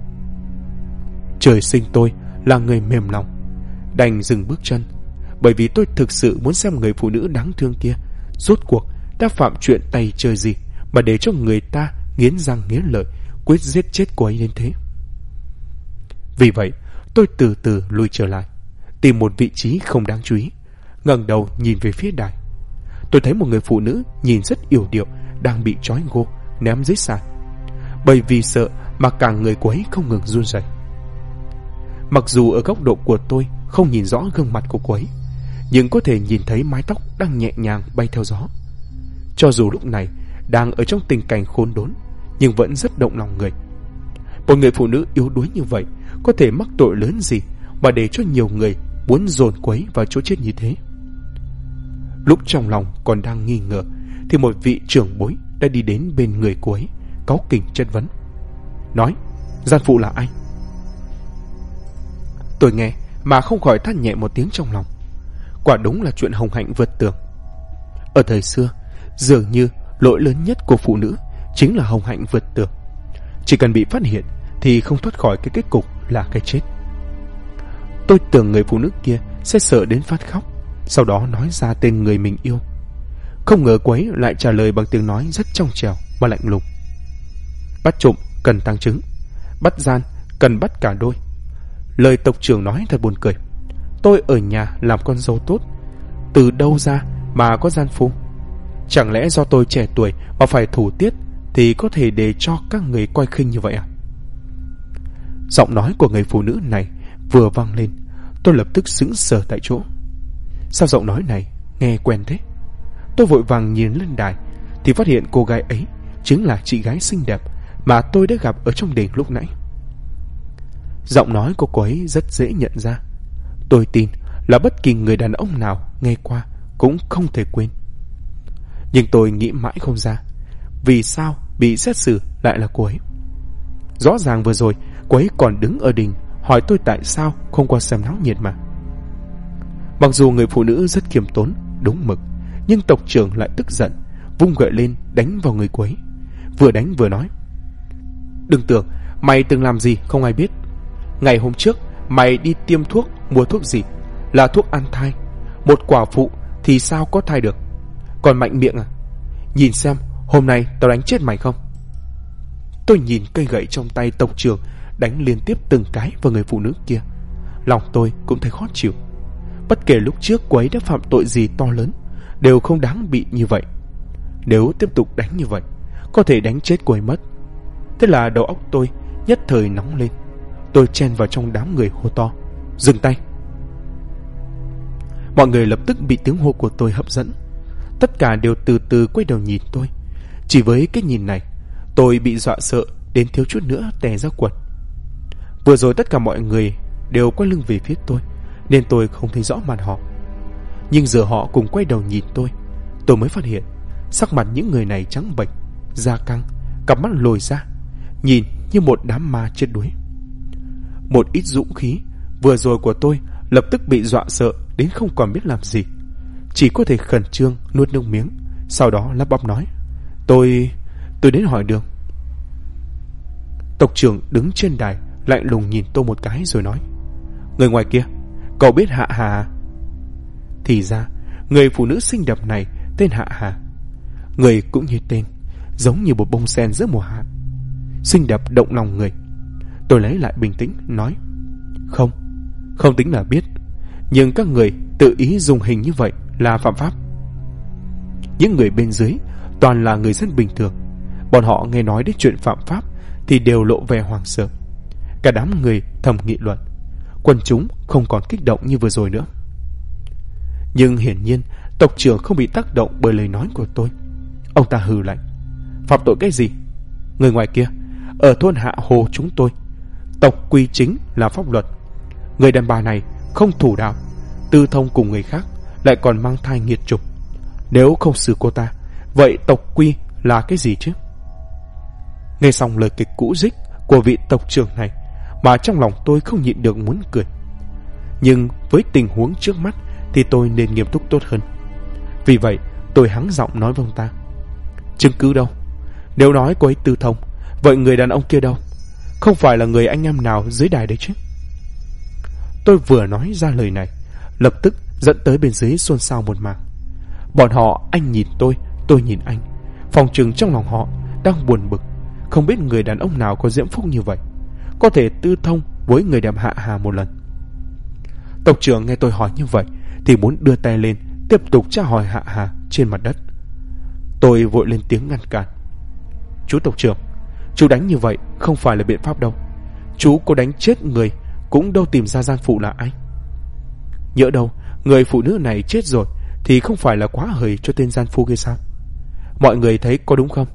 Trời sinh tôi là người mềm lòng, đành dừng bước chân, bởi vì tôi thực sự muốn xem người phụ nữ đáng thương kia rốt cuộc đã phạm chuyện tày trời gì mà để cho người ta nghiến răng nghiến lợi quyết giết chết cô ấy đến thế. Vì vậy tôi từ từ lùi trở lại, tìm một vị trí không đáng chú ý, ngẩng đầu nhìn về phía đài. Tôi thấy một người phụ nữ nhìn rất yểu điệu đang bị trói gô ném dưới sàn. Bởi vì sợ mà cả người cô ấy không ngừng run rẩy. Mặc dù ở góc độ của tôi không nhìn rõ gương mặt của cô ấy, nhưng có thể nhìn thấy mái tóc đang nhẹ nhàng bay theo gió. Cho dù lúc này đang ở trong tình cảnh khốn đốn, nhưng vẫn rất động lòng người. Một người phụ nữ yếu đuối như vậy có thể mắc tội lớn gì mà để cho nhiều người muốn dồn cô ấy vào chỗ chết như thế? Lúc trong lòng còn đang nghi ngờ thì một vị trưởng bối đã đi đến bên người cô ấy, cáu kỉnh chất vấn, nói: Gian phụ là ai? Tôi nghe mà không khỏi than nhẹ một tiếng trong lòng. Quả đúng là chuyện hồng hạnh vượt tường. Ở thời xưa, dường như lỗi lớn nhất của phụ nữ chính là hồng hạnh vượt tường. Chỉ cần bị phát hiện thì không thoát khỏi cái kết cục là cái chết. Tôi tưởng người phụ nữ kia sẽ sợ đến phát khóc, sau đó nói ra tên người mình yêu. Không ngờ cô ấy lại trả lời bằng tiếng nói rất trong trẻo mà lạnh lùng: Bắt trộm cần tang chứng, bắt gian cần bắt cả đôi. Lời tộc trưởng nói thật buồn cười. Tôi ở nhà làm con dâu tốt, từ đâu ra mà có gian phu? Chẳng lẽ do tôi trẻ tuổi mà phải thủ tiết thì có thể để cho các người coi khinh như vậy à? Giọng nói của người phụ nữ này vừa vang lên, tôi lập tức sững sờ tại chỗ. Sao giọng nói này nghe quen thế? Tôi vội vàng nhìn lên đài thì phát hiện cô gái ấy chính là chị gái xinh đẹp mà tôi đã gặp ở trong đền lúc nãy. Giọng nói của cô ấy rất dễ nhận ra. Tôi tin là bất kỳ người đàn ông nào nghe qua cũng không thể quên. Nhưng tôi nghĩ mãi không ra vì sao bị xét xử lại là cô ấy. Rõ ràng vừa rồi cô ấy còn đứng ở đình hỏi tôi tại sao không qua xem náo nhiệt mà. Mặc dù người phụ nữ rất khiêm tốn, đúng mực, nhưng tộc trưởng lại tức giận, vung gậy lên đánh vào người cô ấy. Vừa đánh vừa nói: Đừng tưởng mày từng làm gì không ai biết. Ngày hôm trước mày đi tiêm thuốc, mua thuốc gì? Là thuốc ăn thai. Một quả phụ thì sao có thai được? Còn mạnh miệng à? Nhìn xem hôm nay tao đánh chết mày không? Tôi nhìn cây gậy trong tay tộc trưởng đánh liên tiếp từng cái vào người phụ nữ kia. Lòng tôi cũng thấy khó chịu. Bất kể lúc trước cô ấy đã phạm tội gì to lớn, đều không đáng bị như vậy. Nếu tiếp tục đánh như vậy, có thể đánh chết cô ấy mất. Thế là đầu óc tôi nhất thời nóng lên. Tôi chen vào trong đám người hô to: dừng tay! Mọi người lập tức bị tiếng hô của tôi hấp dẫn. Tất cả đều từ từ quay đầu nhìn tôi. Chỉ với cái nhìn này, tôi bị dọa sợ đến thiếu chút nữa tè ra quần. Vừa rồi tất cả mọi người đều quay lưng về phía tôi, nên tôi không thấy rõ mặt họ. Nhưng giờ họ cùng quay đầu nhìn tôi mới phát hiện sắc mặt những người này trắng bệch, da căng, cặp mắt lồi ra, nhìn như một đám ma chết đuối. Một ít dũng khí vừa rồi của tôi lập tức bị dọa sợ đến không còn biết làm gì, chỉ có thể khẩn trương nuốt nước miếng, sau đó lắp bắp nói: Tôi đến hỏi đường. Tộc trưởng đứng trên đài lạnh lùng nhìn tôi một cái rồi nói: Người ngoài kia, cậu biết Hạ Hà à? Thì ra người phụ nữ xinh đẹp này tên Hạ Hà. Người cũng như tên, giống như một bông sen giữa mùa hạ, xinh đẹp động lòng người. Tôi lấy lại bình tĩnh nói: Không tính là biết, nhưng các người tự ý dùng hình như vậy là phạm pháp. Những người bên dưới toàn là người dân bình thường. Bọn họ nghe nói đến chuyện phạm pháp thì đều lộ vẻ hoảng sợ. Cả đám người thầm nghị luận. Quần chúng không còn kích động như vừa rồi nữa. Nhưng hiển nhiên tộc trưởng không bị tác động bởi lời nói của tôi. Ông ta hừ lạnh: Phạm tội cái gì? Người ngoài kia, ở thôn Hạ Hồ chúng tôi, tộc quy chính là pháp luật. Người đàn bà này không thủ đạo, tư thông cùng người khác, lại còn mang thai nghiệt chủng. Nếu không xử cô ta, vậy tộc quy là cái gì chứ? Nghe xong lời kịch cũ dích của vị tộc trưởng này, mà trong lòng tôi không nhịn được muốn cười. Nhưng với tình huống trước mắt thì tôi nên nghiêm túc tốt hơn. Vì vậy tôi hắng giọng nói với ông ta: Chứng cứ đâu? Nếu nói cô ấy tư thông, vậy người đàn ông kia đâu? Không phải là người anh em nào dưới đài đấy chứ? Tôi vừa nói ra lời này, lập tức dẫn tới bên dưới xôn xao một mảng. Bọn họ anh nhìn tôi nhìn anh, phòng chừng trong lòng họ đang buồn bực, không biết người đàn ông nào có diễm phúc như vậy, có thể tư thông với người đẹp Hạ Hà một lần. Tộc trưởng nghe tôi hỏi như vậy thì muốn đưa tay lên tiếp tục tra hỏi Hạ Hà trên mặt đất. Tôi vội lên tiếng ngăn cản: Chú tộc trưởng, chú đánh như vậy không phải là biện pháp đâu. Chú có đánh chết người cũng đâu tìm ra gian phụ là ai. Nhỡ đâu người phụ nữ này chết rồi thì không phải là quá hời cho tên gian phu kia sao? Mọi người thấy có đúng không?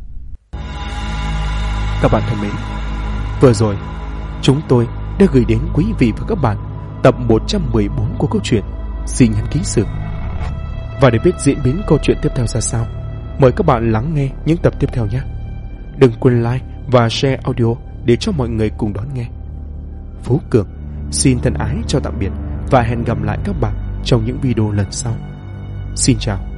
Các bạn thân mến, vừa rồi chúng tôi đã gửi đến quý vị và các bạn tập 114 của câu chuyện Dị Nhân Ký Sự. Và để biết diễn biến câu chuyện tiếp theo ra sao, mời các bạn lắng nghe những tập tiếp theo nhé. Đừng quên like và share audio để cho mọi người cùng đón nghe. Phú Cường xin thân ái chào tạm biệt và hẹn gặp lại các bạn trong những video lần sau. Xin chào.